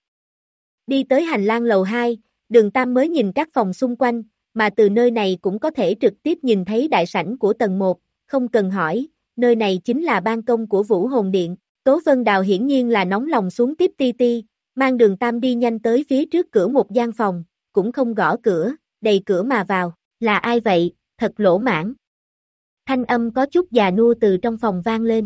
Đi tới hành lang lầu hai, Đường Tam mới nhìn các phòng xung quanh, mà từ nơi này cũng có thể trực tiếp nhìn thấy đại sảnh của tầng một, không cần hỏi, nơi này chính là ban công của Vũ Hồn Điện. Tố Vân Đào hiển nhiên là nóng lòng xuống tiếp ti ti, mang Đường Tam đi nhanh tới phía trước cửa một gian phòng, cũng không gõ cửa, đẩy cửa mà vào, là ai vậy, thật lỗ mãn. Thanh âm có chút già nua từ trong phòng vang lên.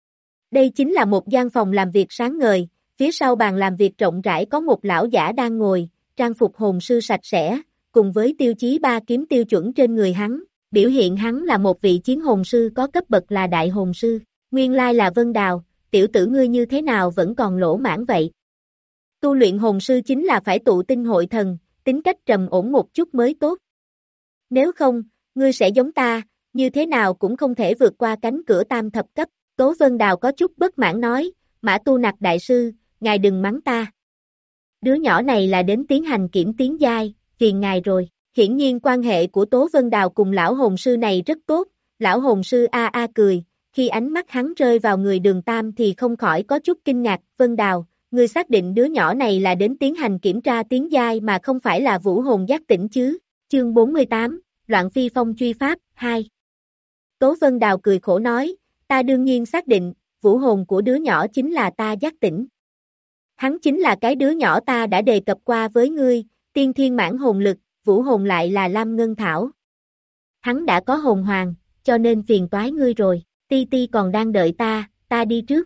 Đây chính là một gian phòng làm việc sáng ngời, phía sau bàn làm việc rộng rãi có một lão giả đang ngồi, trang phục hồn sư sạch sẽ, cùng với tiêu chí ba kiếm tiêu chuẩn trên người hắn, biểu hiện hắn là một vị chiến hồn sư có cấp bậc là đại hồn sư. Nguyên lai là Vân Đào, tiểu tử ngươi như thế nào vẫn còn lỗ mãn vậy? Tu luyện hồn sư chính là phải tụ tinh hội thần, tính cách trầm ổn một chút mới tốt. Nếu không, ngươi sẽ giống ta, như thế nào cũng không thể vượt qua cánh cửa tam thập cấp. Tố Vân Đào có chút bất mãn nói, Mã Tu Nặc đại sư, ngài đừng mắng ta. Đứa nhỏ này là đến tiến hành kiểm tiến giai, phiền ngài rồi. Hiển nhiên quan hệ của Tố Vân Đào cùng lão hồn sư này rất tốt, lão hồn sư a a cười, khi ánh mắt hắn rơi vào người Đường Tam thì không khỏi có chút kinh ngạc. Vân Đào, ngươi xác định đứa nhỏ này là đến tiến hành kiểm tra tiến giai mà không phải là vũ hồn giác tỉnh chứ? Chương bốn mươi tám, Loạn Phi Phong truy pháp, hai. Tố Vân Đào cười khổ nói, ta đương nhiên xác định, vũ hồn của đứa nhỏ chính là ta giác tỉnh. Hắn chính là cái đứa nhỏ ta đã đề cập qua với ngươi, tiên thiên mãn hồn lực, vũ hồn lại là Lam Ngân Thảo. Hắn đã có hồn hoàng, cho nên phiền toái ngươi rồi, Ti Ti còn đang đợi ta, ta đi trước.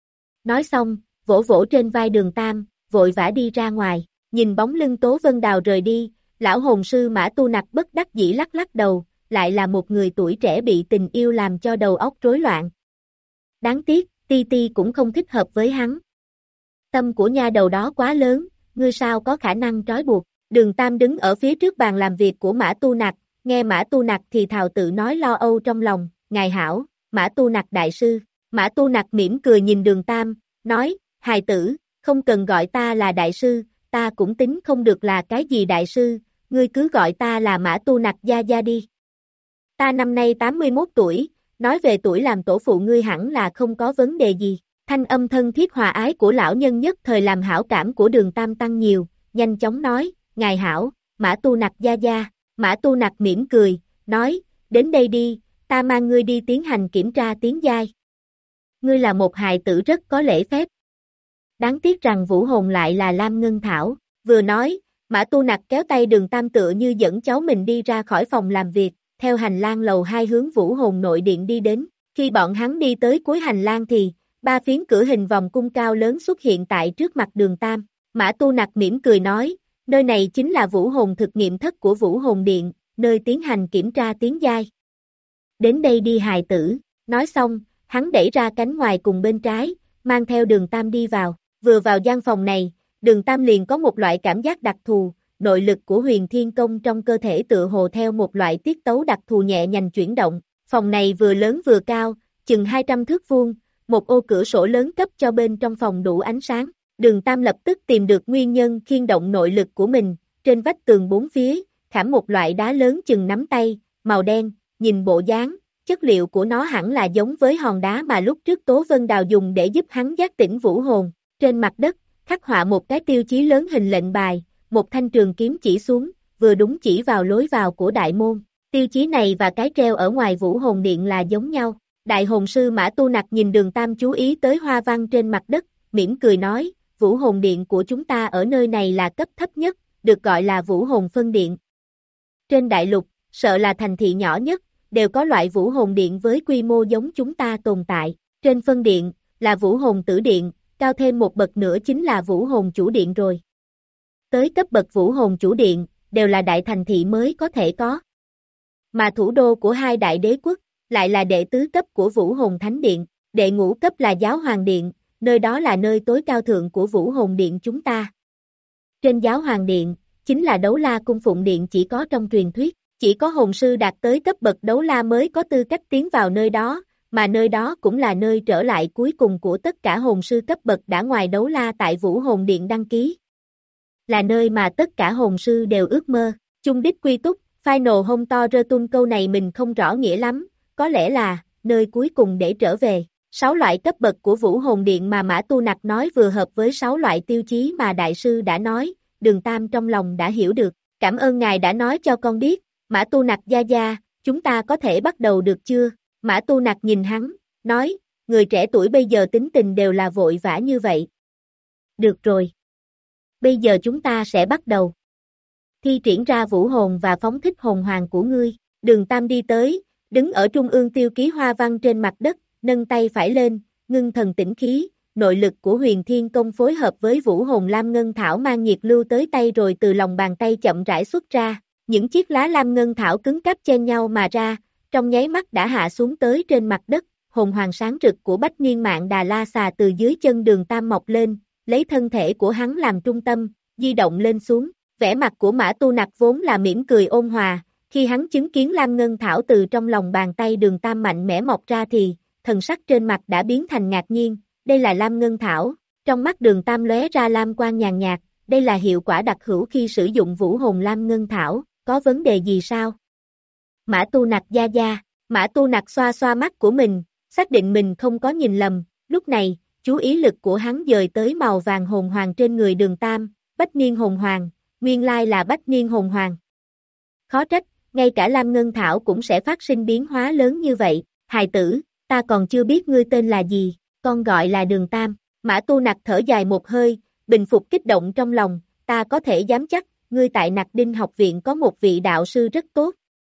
Nói xong, vỗ vỗ trên vai Đường Tam, vội vã đi ra ngoài, nhìn bóng lưng Tố Vân Đào rời đi, lão hồn sư Mã Tu Nặc bất đắc dĩ lắc lắc đầu, lại là một người tuổi trẻ bị tình yêu làm cho đầu óc rối loạn. Đáng tiếc, Ti Ti cũng không thích hợp với hắn. Tâm của nha đầu đó quá lớn, ngươi sao có khả năng trói buộc. Đường Tam đứng ở phía trước bàn làm việc của Mã Tu Nặc, nghe Mã Tu Nặc thì thào tự nói lo âu trong lòng, ngài hảo, Mã Tu Nặc đại sư. Mã Tu Nặc mỉm cười nhìn Đường Tam, nói, hài tử, không cần gọi ta là đại sư, ta cũng tính không được là cái gì đại sư, ngươi cứ gọi ta là Mã Tu Nặc gia gia đi. Ta năm nay tám mươi mốt tuổi, nói về tuổi làm tổ phụ ngươi hẳn là không có vấn đề gì. Thanh âm thân thiết hòa ái của lão nhân nhất thời làm hảo cảm của Đường Tam tăng nhiều, nhanh chóng nói, ngài hảo, Mã Tu Nặc gia gia. Mã Tu Nặc mỉm cười, nói, đến đây đi, ta mang ngươi đi tiến hành kiểm tra tiến giai. Ngươi là một hài tử rất có lễ phép. Đáng tiếc rằng vũ hồn lại là Lam Ngân Thảo. Vừa nói, Mã Tu Nặc kéo tay Đường Tam tựa như dẫn cháu mình đi ra khỏi phòng làm việc, theo hành lang lầu hai hướng vũ hồn nội điện đi đến. Khi bọn hắn đi tới cuối hành lang thì, ba phiến cửa hình vòng cung cao lớn xuất hiện tại trước mặt Đường Tam. Mã Tu Nặc mỉm cười nói, nơi này chính là vũ hồn thực nghiệm thất của Vũ Hồn Điện, nơi tiến hành kiểm tra tiến giai. Đến đây đi hài tử. Nói xong, hắn đẩy ra cánh ngoài cùng bên trái, mang theo Đường Tam đi vào. Vừa vào gian phòng này, Đường Tam liền có một loại cảm giác đặc thù, nội lực của Huyền Thiên Công trong cơ thể tựa hồ theo một loại tiết tấu đặc thù nhẹ nhàng chuyển động. Phòng này vừa lớn vừa cao, chừng hai trăm thước vuông, một ô cửa sổ lớn cấp cho bên trong phòng đủ ánh sáng. Đường Tam lập tức tìm được nguyên nhân khiên động nội lực của mình, trên vách tường bốn phía, khảm một loại đá lớn chừng nắm tay, màu đen, nhìn bộ dáng, chất liệu của nó hẳn là giống với hòn đá mà lúc trước Tố Vân Đào dùng để giúp hắn giác tỉnh vũ hồn. Trên mặt đất, khắc họa một cái tiêu chí lớn hình lệnh bài, một thanh trường kiếm chỉ xuống, vừa đúng chỉ vào lối vào của đại môn. Tiêu chí này và cái treo ở ngoài Vũ Hồn Điện là giống nhau. Đại hồn sư Mã Tu Nặc nhìn Đường Tam chú ý tới hoa văn trên mặt đất, mỉm cười nói, Vũ Hồn Điện của chúng ta ở nơi này là cấp thấp nhất, được gọi là Vũ Hồn Phân Điện. Trên đại lục, sợ là thành thị nhỏ nhất, đều có loại Vũ Hồn Điện với quy mô giống chúng ta tồn tại. Trên phân điện, là Vũ Hồn Tử Điện, cao thêm một bậc nữa chính là Vũ Hồn Chủ Điện rồi. Tới cấp bậc Vũ Hồn Chủ Điện, đều là đại thành thị mới có thể có. Mà thủ đô của hai đại đế quốc, lại là đệ tứ cấp của Vũ Hồn Thánh Điện, đệ ngũ cấp là Giáo Hoàng Điện, nơi đó là nơi tối cao thượng của Vũ Hồn Điện chúng ta. Trên Giáo Hoàng Điện, chính là Đấu La Cung Phụng Điện chỉ có trong truyền thuyết, chỉ có hồn sư đạt tới cấp bậc Đấu La mới có tư cách tiến vào nơi đó, mà nơi đó cũng là nơi trở lại cuối cùng của tất cả hồn sư cấp bậc đã ngoài Đấu La tại Vũ Hồn Điện đăng ký. Là nơi mà tất cả hồn sư đều ước mơ, chung đích quy túc, Final Home to Return câu này mình không rõ nghĩa lắm, có lẽ là, nơi cuối cùng để trở về. Sáu loại cấp bậc của Vũ Hồn Điện mà Mã Tu Nặc nói vừa hợp với sáu loại tiêu chí mà đại sư đã nói, Đường Tam trong lòng đã hiểu được. Cảm ơn ngài đã nói cho con biết, Mã Tu Nặc gia gia, chúng ta có thể bắt đầu được chưa? Mã Tu Nặc nhìn hắn, nói, người trẻ tuổi bây giờ tính tình đều là vội vã như vậy. Được rồi. Bây giờ chúng ta sẽ bắt đầu. Thi triển ra vũ hồn và phóng thích hồn hoàng của ngươi. Đường Tam đi tới, đứng ở trung ương tiêu ký hoa văn trên mặt đất, nâng tay phải lên, ngưng thần tĩnh khí, nội lực của Huyền Thiên Công phối hợp với vũ hồn lam ngân thảo mang nhiệt lưu tới tay rồi từ lòng bàn tay chậm rãi xuất ra. Những chiếc lá lam ngân thảo cứng cáp chen nhau mà ra, trong nháy mắt đã hạ xuống tới trên mặt đất, hồn hoàng sáng rực của Bách Niên Mạng Đà La Xà từ dưới chân Đường Tam mọc lên, lấy thân thể của hắn làm trung tâm, di động lên xuống. Vẻ mặt của Mã Tu Nặc vốn là mỉm cười ôn hòa, khi hắn chứng kiến lam ngân thảo từ trong lòng bàn tay Đường Tam mạnh mẽ mọc ra thì, thần sắc trên mặt đã biến thành ngạc nhiên, đây là lam ngân thảo, trong mắt Đường Tam lóe ra lam quang nhàn nhạt, đây là hiệu quả đặc hữu khi sử dụng vũ hồn lam ngân thảo, có vấn đề gì sao? Mã Tu Nặc gia gia, Mã Tu Nặc xoa xoa mắt của mình, xác định mình không có nhìn lầm, lúc này, chú ý lực của hắn dời tới màu vàng hồn hoàng trên người Đường Tam, Bách Niên hồn hoàng, nguyên lai là Bách Niên hồn hoàng. Khó trách, ngay cả lam ngân thảo cũng sẽ phát sinh biến hóa lớn như vậy, hài tử, ta còn chưa biết ngươi tên là gì, con gọi là Đường Tam. Mã Tu Nặc thở dài một hơi, bình phục kích động trong lòng, ta có thể dám chắc, ngươi tại Nặc Đinh học viện có một vị đạo sư rất tốt.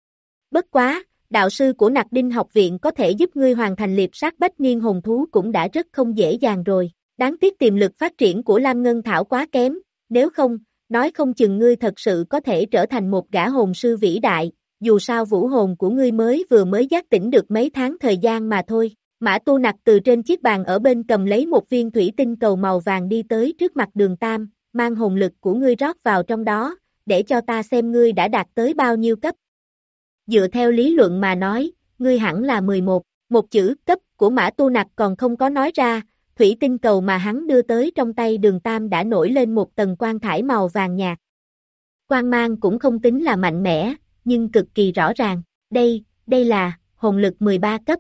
Bất quá, đạo sư của Nặc Đinh học viện có thể giúp ngươi hoàn thành liệp sát bách niên hồn thú cũng đã rất không dễ dàng rồi, đáng tiếc tiềm lực phát triển của Lam Ngân Thảo quá kém, nếu không, nói không chừng ngươi thật sự có thể trở thành một gã hồn sư vĩ đại, dù sao vũ hồn của ngươi mới vừa mới giác tỉnh được mấy tháng thời gian mà thôi. Mã Tu Nặc từ trên chiếc bàn ở bên cầm lấy một viên thủy tinh cầu màu vàng đi tới trước mặt Đường Tam, mang hồn lực của ngươi rót vào trong đó, để cho ta xem ngươi đã đạt tới bao nhiêu cấp. Dựa theo lý luận mà nói, ngươi hẳn là mười một, một chữ cấp của Mã Tu Nặc còn không có nói ra, thủy tinh cầu mà hắn đưa tới trong tay Đường Tam đã nổi lên một tầng quang thải màu vàng nhạt. Quang mang cũng không tính là mạnh mẽ, nhưng cực kỳ rõ ràng, đây, đây là, hồn lực mười ba cấp.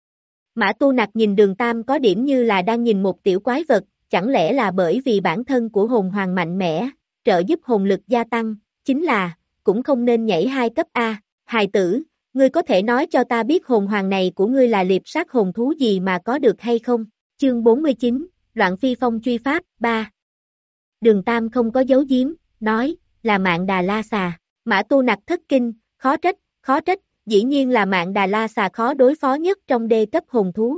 Mã Tu Nặc nhìn Đường Tam có điểm như là đang nhìn một tiểu quái vật, chẳng lẽ là bởi vì bản thân của hồn hoàng mạnh mẽ, trợ giúp hồn lực gia tăng, chính là, cũng không nên nhảy hai cấp A, hài tử, ngươi có thể nói cho ta biết hồn hoàng này của ngươi là liệp sát hồn thú gì mà có được hay không? Chương bốn mươi chín, Loạn Phi Phong truy pháp, ba. Đường Tam không có giấu giếm, nói, là Mạng Đà La Xà. Mã Tu Nặc thất kinh, khó trách, khó trách, dĩ nhiên là Mạng Đà La Xà khó đối phó nhất trong đê cấp hồn thú.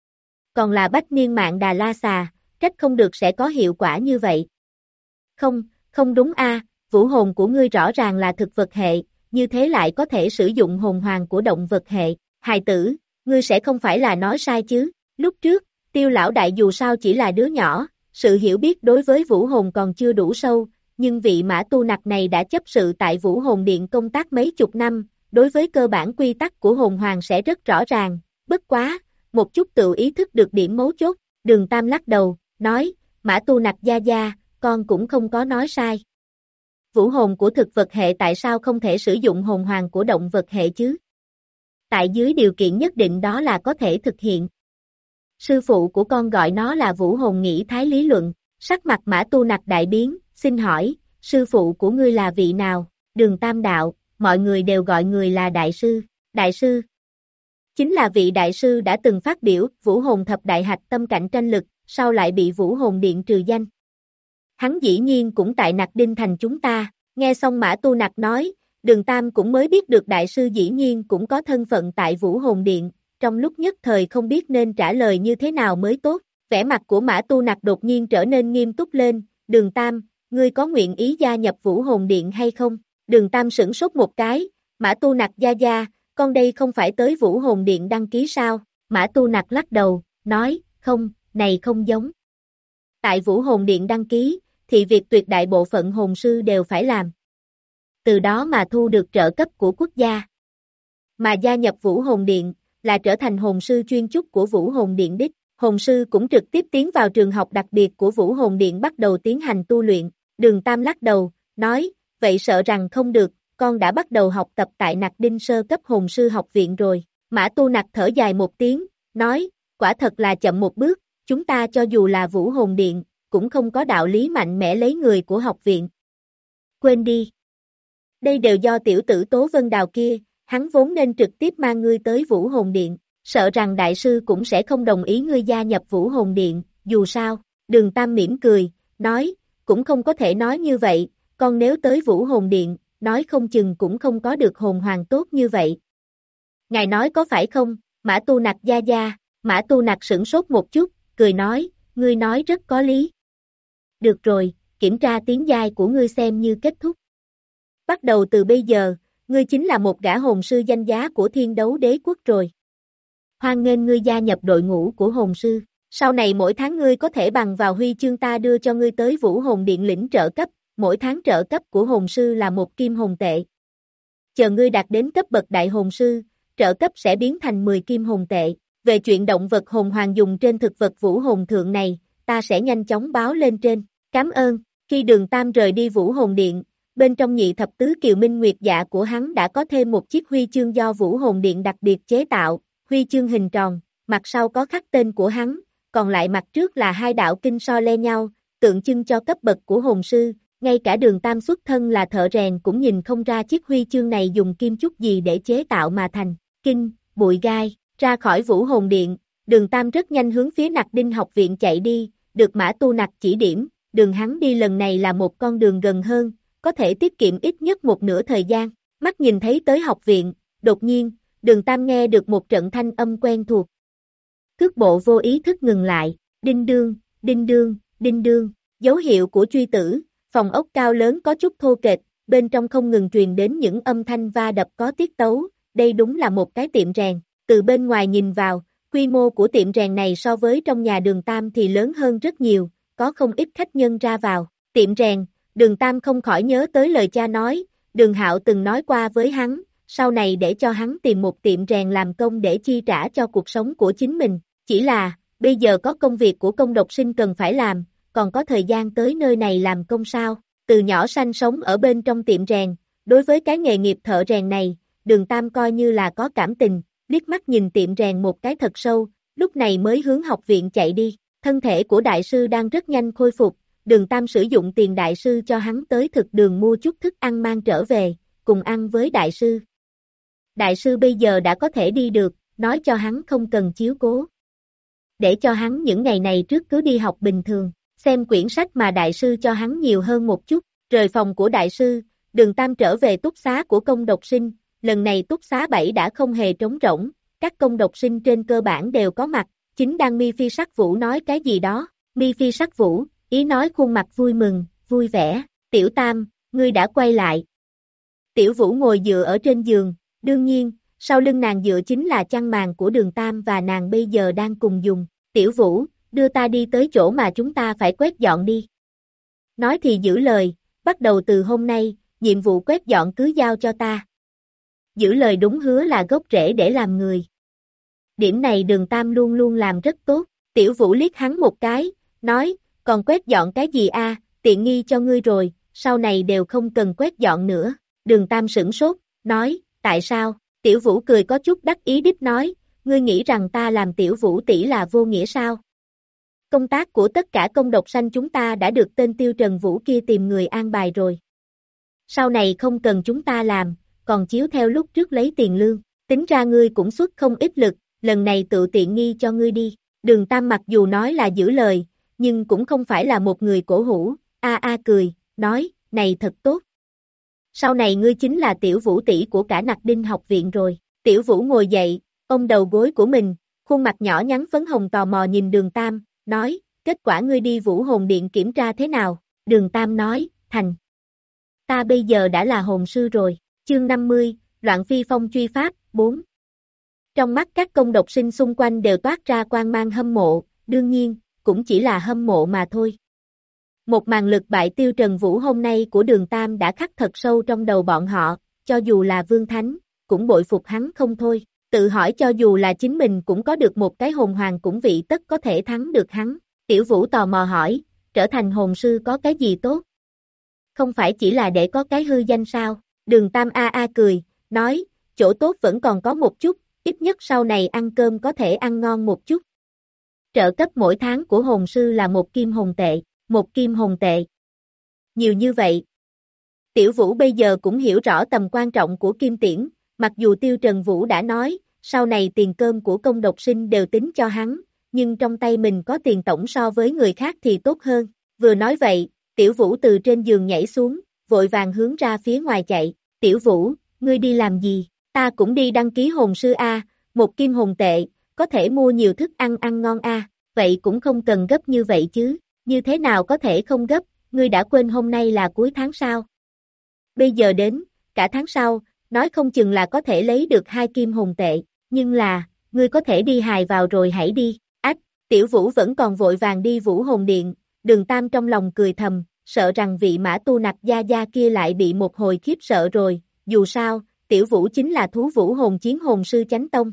Còn là bách niên Mạng Đà La Xà, trách không được sẽ có hiệu quả như vậy. Không, không đúng a, vũ hồn của ngươi rõ ràng là thực vật hệ, như thế lại có thể sử dụng hồn hoàng của động vật hệ. Hài tử, ngươi sẽ không phải là nói sai chứ? Lúc trước, Tiêu lão đại dù sao chỉ là đứa nhỏ, sự hiểu biết đối với vũ hồn còn chưa đủ sâu, nhưng vị Mã Tu Nặc này đã chấp sự tại Vũ Hồn Điện công tác mấy chục năm, đối với cơ bản quy tắc của hồn hoàng sẽ rất rõ ràng, bất quá, một chút tự ý thức được điểm mấu chốt. Đường Tam lắc đầu, nói, Mã Tu Nặc gia gia, con cũng không có nói sai. Vũ hồn của thực vật hệ tại sao không thể sử dụng hồn hoàng của động vật hệ chứ? Tại dưới điều kiện nhất định đó là có thể thực hiện. Sư phụ của con gọi nó là vũ hồn nghĩ thái lý luận, sắc mặt Mã Tu Nặc đại biến, xin hỏi, sư phụ của ngươi là vị nào? Đường Tam đạo, mọi người đều gọi người là đại sư, đại sư. Chính là vị đại sư đã từng phát biểu vũ hồn thập đại hạch tâm cạnh tranh lực, sau lại bị Vũ Hồn Điện trừ danh. Hắn dĩ nhiên cũng tại Nặc Đinh thành chúng ta, nghe xong Mã Tu Nặc nói, Đường Tam cũng mới biết được đại sư dĩ nhiên cũng có thân phận tại Vũ Hồn Điện, trong lúc nhất thời không biết nên trả lời như thế nào mới tốt, vẻ mặt của Mã Tu Nặc đột nhiên trở nên nghiêm túc lên, Đường Tam, ngươi có nguyện ý gia nhập Vũ Hồn Điện hay không? Đường Tam sửng sốt một cái, Mã Tu Nặc gia gia, con đây không phải tới Vũ Hồn Điện đăng ký sao? Mã Tu Nặc lắc đầu, nói, không, này không giống. Tại Vũ Hồn Điện đăng ký, thì việc tuyệt đại bộ phận hồn sư đều phải làm. Từ đó mà thu được trợ cấp của quốc gia. Mà gia nhập Vũ Hồn Điện, là trở thành hồn sư chuyên chúc của Vũ Hồn Điện đích. Hồn sư cũng trực tiếp tiến vào trường học đặc biệt của Vũ Hồn Điện bắt đầu tiến hành tu luyện. Đường Tam lắc đầu, nói, vậy sợ rằng không được, con đã bắt đầu học tập tại Nặc Đinh sơ cấp hồn sư học viện rồi. Mã Tu Nặc thở dài một tiếng, nói, quả thật là chậm một bước, chúng ta cho dù là Vũ Hồn Điện, cũng không có đạo lý mạnh mẽ lấy người của học viện. Quên đi. Đây đều do tiểu tử Tố Vân Đào kia, hắn vốn nên trực tiếp mang ngươi tới Vũ Hồn Điện, sợ rằng đại sư cũng sẽ không đồng ý ngươi gia nhập Vũ Hồn Điện, dù sao, Đường Tam mỉm cười, nói, cũng không có thể nói như vậy, còn nếu tới Vũ Hồn Điện, nói không chừng cũng không có được hồn hoàng tốt như vậy. Ngài nói có phải không, Mã Tu Nặc gia gia, Mã Tu Nặc sửng sốt một chút, cười nói, ngươi nói rất có lý. Được rồi, kiểm tra tiến giai của ngươi xem như kết thúc. Bắt đầu từ bây giờ, ngươi chính là một gã hồn sư danh giá của Thiên Đấu Đế Quốc rồi. Hoan nghênh ngươi gia nhập đội ngũ của hồn sư, sau này mỗi tháng ngươi có thể bằng vào huy chương ta đưa cho ngươi tới Vũ Hồn Điện lĩnh trợ cấp, mỗi tháng trợ cấp của hồn sư là một kim hồn tệ. Chờ ngươi đạt đến cấp bậc đại hồn sư, trợ cấp sẽ biến thành mười kim hồn tệ. Về chuyện động vật hồn hoàng dùng trên thực vật Vũ Hồn Thượng này, ta sẽ nhanh chóng báo lên trên. Cảm ơn. Khi Đường Tam rời đi Vũ Hồn Điện, bên trong nhị thập tứ kiều minh nguyệt dạ của hắn đã có thêm một chiếc huy chương do Vũ Hồn Điện đặc biệt chế tạo, huy chương hình tròn, mặt sau có khắc tên của hắn, còn lại mặt trước là hai đạo kinh so le nhau, tượng trưng cho cấp bậc của hồn sư, ngay cả Đường Tam xuất thân là thợ rèn cũng nhìn không ra chiếc huy chương này dùng kim chút gì để chế tạo mà thành. Kinh, bụi gai, ra khỏi Vũ Hồn Điện, Đường Tam rất nhanh hướng phía Nặc Đinh học viện chạy đi, được Mã Tu Nặc chỉ điểm, đường hắn đi lần này là một con đường gần hơn, có thể tiết kiệm ít nhất một nửa thời gian. Mắt nhìn thấy tới học viện, đột nhiên, Đường Tam nghe được một trận thanh âm quen thuộc. Cước bộ vô ý thức ngừng lại, đinh đương, đinh đương, đinh đương, dấu hiệu của truy tử, phòng ốc cao lớn có chút thô kệch, bên trong không ngừng truyền đến những âm thanh va đập có tiết tấu, đây đúng là một cái tiệm rèn. Từ bên ngoài nhìn vào, quy mô của tiệm rèn này so với trong nhà Đường Tam thì lớn hơn rất nhiều, có không ít khách nhân ra vào. Tiệm rèn, Đường Tam không khỏi nhớ tới lời cha nói, Đường Hạo từng nói qua với hắn, sau này để cho hắn tìm một tiệm rèn làm công để chi trả cho cuộc sống của chính mình. Chỉ là, bây giờ có công việc của công độc sinh cần phải làm, còn có thời gian tới nơi này làm công sao? Từ nhỏ sanh sống ở bên trong tiệm rèn, đối với cái nghề nghiệp thợ rèn này, Đường Tam coi như là có cảm tình, liếc mắt nhìn tiệm rèn một cái thật sâu, lúc này mới hướng học viện chạy đi. Thân thể của đại sư đang rất nhanh khôi phục, Đường Tam sử dụng tiền đại sư cho hắn tới thực đường mua chút thức ăn mang trở về, cùng ăn với đại sư. Đại sư bây giờ đã có thể đi được, nói cho hắn không cần chiếu cố. Để cho hắn những ngày này trước cứ đi học bình thường, xem quyển sách mà đại sư cho hắn nhiều hơn một chút. Rời phòng của đại sư, Đường Tam trở về túc xá của công độc sinh, lần này túc xá bảy đã không hề trống rỗng, các công độc sinh trên cơ bản đều có mặt, chính đang Mi Phi Sắc Vũ nói cái gì đó. Mi Phi Sắc Vũ, ý nói khuôn mặt vui mừng, vui vẻ, Tiểu Tam, ngươi đã quay lại. Tiểu Vũ ngồi dựa ở trên giường, đương nhiên, sau lưng nàng dựa chính là chăn màn của Đường Tam và nàng bây giờ đang cùng dùng. Tiểu Vũ, đưa ta đi tới chỗ mà chúng ta phải quét dọn đi. Nói thì giữ lời, bắt đầu từ hôm nay, nhiệm vụ quét dọn cứ giao cho ta. Giữ lời đúng hứa là gốc rễ để làm người. Điểm này Đường Tam luôn luôn làm rất tốt. Tiểu Vũ liếc hắn một cái, nói, còn quét dọn cái gì a? Tiện nghi cho ngươi rồi, sau này đều không cần quét dọn nữa. Đường Tam sửng sốt, nói, tại sao? Tiểu Vũ cười có chút đắc ý đích nói, ngươi nghĩ rằng ta làm Tiểu Vũ tỷ là vô nghĩa sao? Công tác của tất cả công độc sanh chúng ta đã được tên Tiêu Trần Vũ kia tìm người an bài rồi. Sau này không cần chúng ta làm, còn chiếu theo lúc trước lấy tiền lương, tính ra ngươi cũng xuất không ít lực, lần này tự tiện nghi cho ngươi đi. Đường Tam mặc dù nói là giữ lời, nhưng cũng không phải là một người cổ hủ, a a cười, nói, này thật tốt. Sau này ngươi chính là Tiểu Vũ tỷ của cả Nặc Đinh học viện rồi. Tiểu Vũ ngồi dậy, ôm đầu gối của mình, khuôn mặt nhỏ nhắn phấn hồng tò mò nhìn Đường Tam, nói, kết quả ngươi đi Vũ Hồn Điện kiểm tra thế nào? Đường Tam nói, thành. Ta bây giờ đã là hồn sư rồi. Chương năm mươi, Loạn Phi Phong truy pháp, bốn. Trong mắt các công độc sinh xung quanh đều toát ra quang mang hâm mộ, đương nhiên, cũng chỉ là hâm mộ mà thôi. Một màn lực bại Tiêu Trần Vũ hôm nay của Đường Tam đã khắc thật sâu trong đầu bọn họ, cho dù là Vương Thánh, cũng bội phục hắn không thôi, tự hỏi cho dù là chính mình cũng có được một cái hồn hoàng cũng vị tất có thể thắng được hắn. Tiểu Vũ tò mò hỏi, trở thành hồn sư có cái gì tốt? Không phải chỉ là để có cái hư danh sao? Đường Tam a a cười, nói, chỗ tốt vẫn còn có một chút, ít nhất sau này ăn cơm có thể ăn ngon một chút. trợ cấp mỗi tháng của hồn sư là một kim hồn tệ, một kim hồn tệ. Nhiều như vậy. Tiểu Vũ bây giờ cũng hiểu rõ tầm quan trọng của kim tiễn, mặc dù Tiêu Trần Vũ đã nói, sau này tiền cơm của công độc sinh đều tính cho hắn, nhưng trong tay mình có tiền tổng so với người khác thì tốt hơn. Vừa nói vậy, Tiểu Vũ từ trên giường nhảy xuống, vội vàng hướng ra phía ngoài chạy. Tiểu Vũ, ngươi đi làm gì? Ta cũng đi đăng ký hồn sư A, một kim hồn tệ, có thể mua nhiều thức ăn ăn ngon A, vậy cũng không cần gấp như vậy chứ, như thế nào có thể không gấp, ngươi đã quên hôm nay là cuối tháng sao? Bây giờ đến, cả tháng sau, nói không chừng là có thể lấy được hai kim hồn tệ, nhưng là, ngươi có thể đi hài vào rồi hãy đi. Ách, Tiểu Vũ vẫn còn vội vàng đi Vũ Hồn Điện, Đường Tam trong lòng cười thầm, sợ rằng vị Mã Tu Nặc gia gia kia lại bị một hồi khiếp sợ rồi, dù sao, Tiểu Vũ chính là thú vũ hồn chiến hồn sư chánh tông.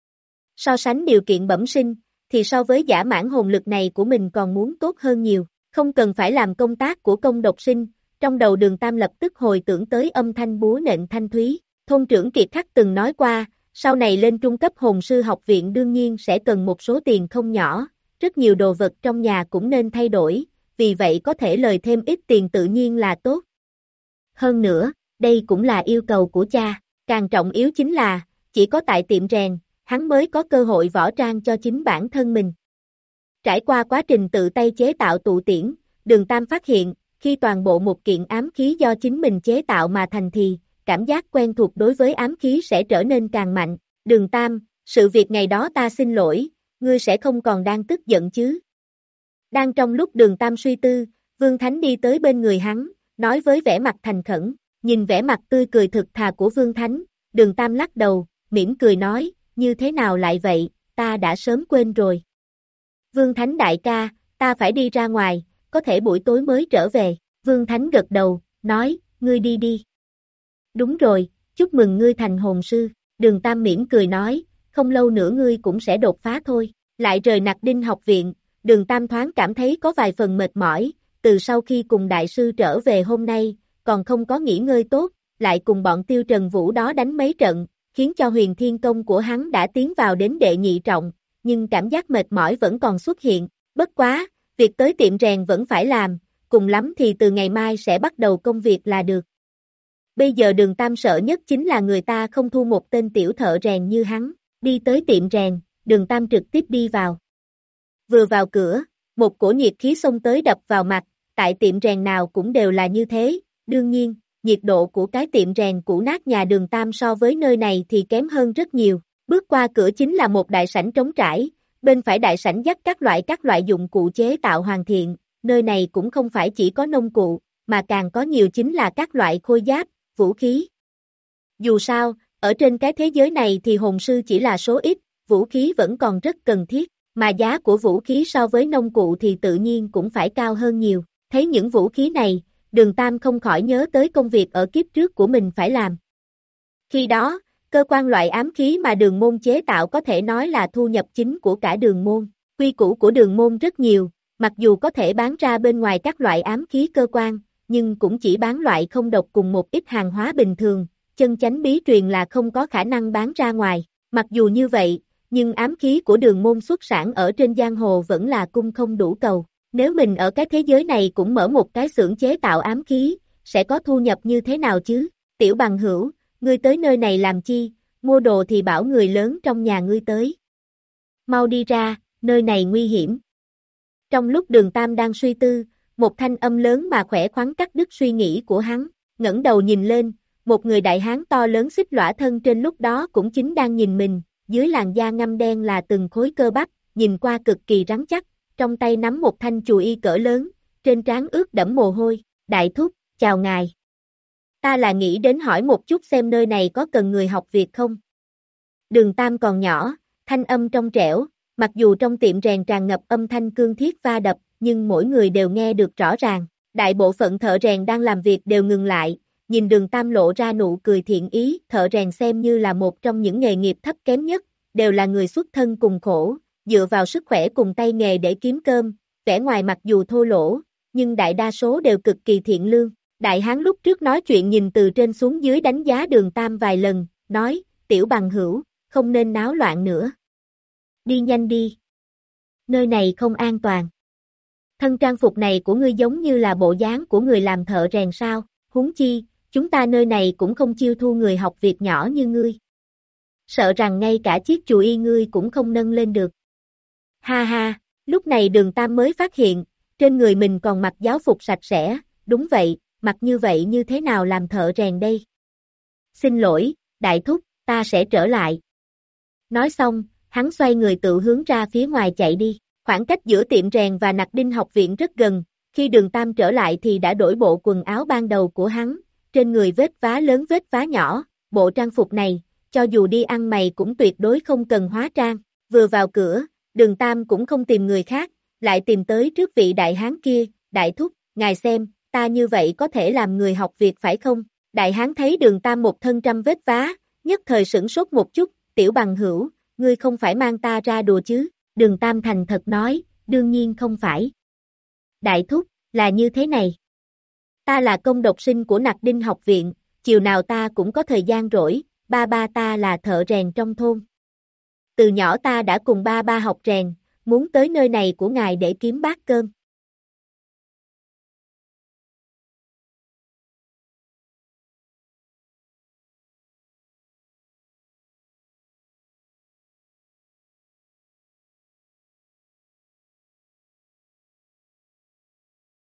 So sánh điều kiện bẩm sinh, thì so với giả mãn hồn lực này của mình còn muốn tốt hơn nhiều, không cần phải làm công tác của công độc sinh, trong đầu Đường Tam lập tức hồi tưởng tới âm thanh búa nện thanh thúy, thôn trưởng Kiệt Khắc từng nói qua, sau này lên trung cấp hồn sư học viện đương nhiên sẽ cần một số tiền không nhỏ, rất nhiều đồ vật trong nhà cũng nên thay đổi, vì vậy có thể lời thêm ít tiền tự nhiên là tốt. Hơn nữa, đây cũng là yêu cầu của cha, càng trọng yếu chính là, chỉ có tại tiệm rèn, hắn mới có cơ hội võ trang cho chính bản thân mình. Trải qua quá trình tự tay chế tạo tụ tiễn, Đường Tam phát hiện, khi toàn bộ một kiện ám khí do chính mình chế tạo mà thành thì, cảm giác quen thuộc đối với ám khí sẽ trở nên càng mạnh. Đường Tam, sự việc ngày đó ta xin lỗi, ngươi sẽ không còn đang tức giận chứ? Đang trong lúc Đường Tam suy tư, Vương Thánh đi tới bên người hắn, nói với vẻ mặt thành khẩn, nhìn vẻ mặt tươi cười thực thà của Vương Thánh, Đường Tam lắc đầu, mỉm cười nói, như thế nào lại vậy, ta đã sớm quên rồi. Vương Thánh đại ca, ta phải đi ra ngoài, có thể buổi tối mới trở về, Vương Thánh gật đầu, nói, ngươi đi đi. Đúng rồi, chúc mừng ngươi thành hồn sư, Đường Tam mỉm cười nói, không lâu nữa ngươi cũng sẽ đột phá thôi, lại rời Nặc Đinh học viện, Đường Tam thoáng cảm thấy có vài phần mệt mỏi, từ sau khi cùng đại sư trở về hôm nay, còn không có nghỉ ngơi tốt, lại cùng bọn Tiêu Trần Vũ đó đánh mấy trận, khiến cho huyền thiên công của hắn đã tiến vào đến đệ nhị trọng, nhưng cảm giác mệt mỏi vẫn còn xuất hiện, bất quá, việc tới tiệm rèn vẫn phải làm, cùng lắm thì từ ngày mai sẽ bắt đầu công việc là được. Bây giờ Đường Tam sợ nhất chính là người ta không thu một tên tiểu thợ rèn như hắn, đi tới tiệm rèn, Đường Tam trực tiếp đi vào. Vừa vào cửa, một cổ nhiệt khí xông tới đập vào mặt, tại tiệm rèn nào cũng đều là như thế, đương nhiên, nhiệt độ của cái tiệm rèn cũ nát nhà Đường Tam so với nơi này thì kém hơn rất nhiều, bước qua cửa chính là một đại sảnh trống trải, bên phải đại sảnh dắt các loại các loại dụng cụ chế tạo hoàn thiện, nơi này cũng không phải chỉ có nông cụ, mà càng có nhiều chính là các loại khôi giáp, vũ khí. Dù sao, ở trên cái thế giới này thì hồn sư chỉ là số ít, vũ khí vẫn còn rất cần thiết, mà giá của vũ khí so với nông cụ thì tự nhiên cũng phải cao hơn nhiều. Thấy những vũ khí này, Đường Tam không khỏi nhớ tới công việc ở kiếp trước của mình phải làm. Khi đó, cơ quan loại ám khí mà Đường môn chế tạo có thể nói là thu nhập chính của cả Đường môn. Quy củ của Đường môn rất nhiều, mặc dù có thể bán ra bên ngoài các loại ám khí cơ quan, nhưng cũng chỉ bán loại không độc cùng một ít hàng hóa bình thường, chân chánh bí truyền là không có khả năng bán ra ngoài. Mặc dù như vậy, nhưng ám khí của Đường môn xuất sản ở trên giang hồ vẫn là cung không đủ cầu. Nếu mình ở cái thế giới này cũng mở một cái xưởng chế tạo ám khí, sẽ có thu nhập như thế nào chứ? Tiểu bằng hữu, ngươi tới nơi này làm chi, mua đồ thì bảo người lớn trong nhà ngươi tới. Mau đi ra, nơi này nguy hiểm. Trong lúc Đường Tam đang suy tư, một thanh âm lớn mà khỏe khoắn cắt đứt suy nghĩ của hắn, ngẩng đầu nhìn lên, một người đại hán to lớn xích lõa thân trên lúc đó cũng chính đang nhìn mình, dưới làn da ngăm đen là từng khối cơ bắp, nhìn qua cực kỳ rắn chắc, trong tay nắm một thanh chùy y cỡ lớn, trên trán ướt đẫm mồ hôi, đại thúc, chào ngài. Ta là nghĩ đến hỏi một chút xem nơi này có cần người học việc không? Đường Tam còn nhỏ, thanh âm trong trẻo, mặc dù trong tiệm rèn tràn ngập âm thanh cương thiết va đập, nhưng mỗi người đều nghe được rõ ràng, đại bộ phận thợ rèn đang làm việc đều ngừng lại, nhìn Đường Tam lộ ra nụ cười thiện ý, thợ rèn xem như là một trong những nghề nghiệp thấp kém nhất, đều là người xuất thân cùng khổ, dựa vào sức khỏe cùng tay nghề để kiếm cơm, vẻ ngoài mặc dù thô lỗ, nhưng đại đa số đều cực kỳ thiện lương. Đại hán lúc trước nói chuyện nhìn từ trên xuống dưới đánh giá Đường Tam vài lần, nói, tiểu bằng hữu, không nên náo loạn nữa. Đi nhanh đi. nơi này không an toàn. Thân trang phục này của ngươi giống như là bộ dáng của người làm thợ rèn sao, huống chi, chúng ta nơi này cũng không chiêu thu người học việc nhỏ như ngươi. Sợ rằng ngay cả chiếc chùi y ngươi cũng không nâng lên được. Ha ha, lúc này Đường Tam mới phát hiện, trên người mình còn mặc giáo phục sạch sẽ, đúng vậy, mặc như vậy như thế nào làm thợ rèn đây? Xin lỗi, đại thúc, ta sẽ trở lại. Nói xong, hắn xoay người tự hướng ra phía ngoài chạy đi. Khoảng cách giữa tiệm rèn và Nặc Đinh học viện rất gần, khi Đường Tam trở lại thì đã đổi bộ quần áo ban đầu của hắn, trên người vết vá lớn vết vá nhỏ, bộ trang phục này, cho dù đi ăn mày cũng tuyệt đối không cần hóa trang. Vừa vào cửa, Đường Tam cũng không tìm người khác, lại tìm tới trước vị đại hán kia, đại thúc, ngài xem, ta như vậy có thể làm người học việc phải không? Đại hán thấy Đường Tam một thân trăm vết vá, nhất thời sửng sốt một chút, tiểu bằng hữu, ngươi không phải mang ta ra đùa chứ? Đường Tam thành thật nói, đương nhiên không phải. Đại thúc, là như thế này. Ta là công độc sinh của Nặc Đinh học viện, chiều nào ta cũng có thời gian rỗi, ba ba ta là thợ rèn trong thôn. Từ nhỏ ta đã cùng ba ba học rèn, muốn tới nơi này của ngài để kiếm bát cơm.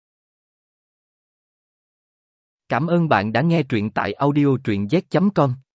Cảm ơn bạn đã nghe truyện tại audio truyện z chấm com.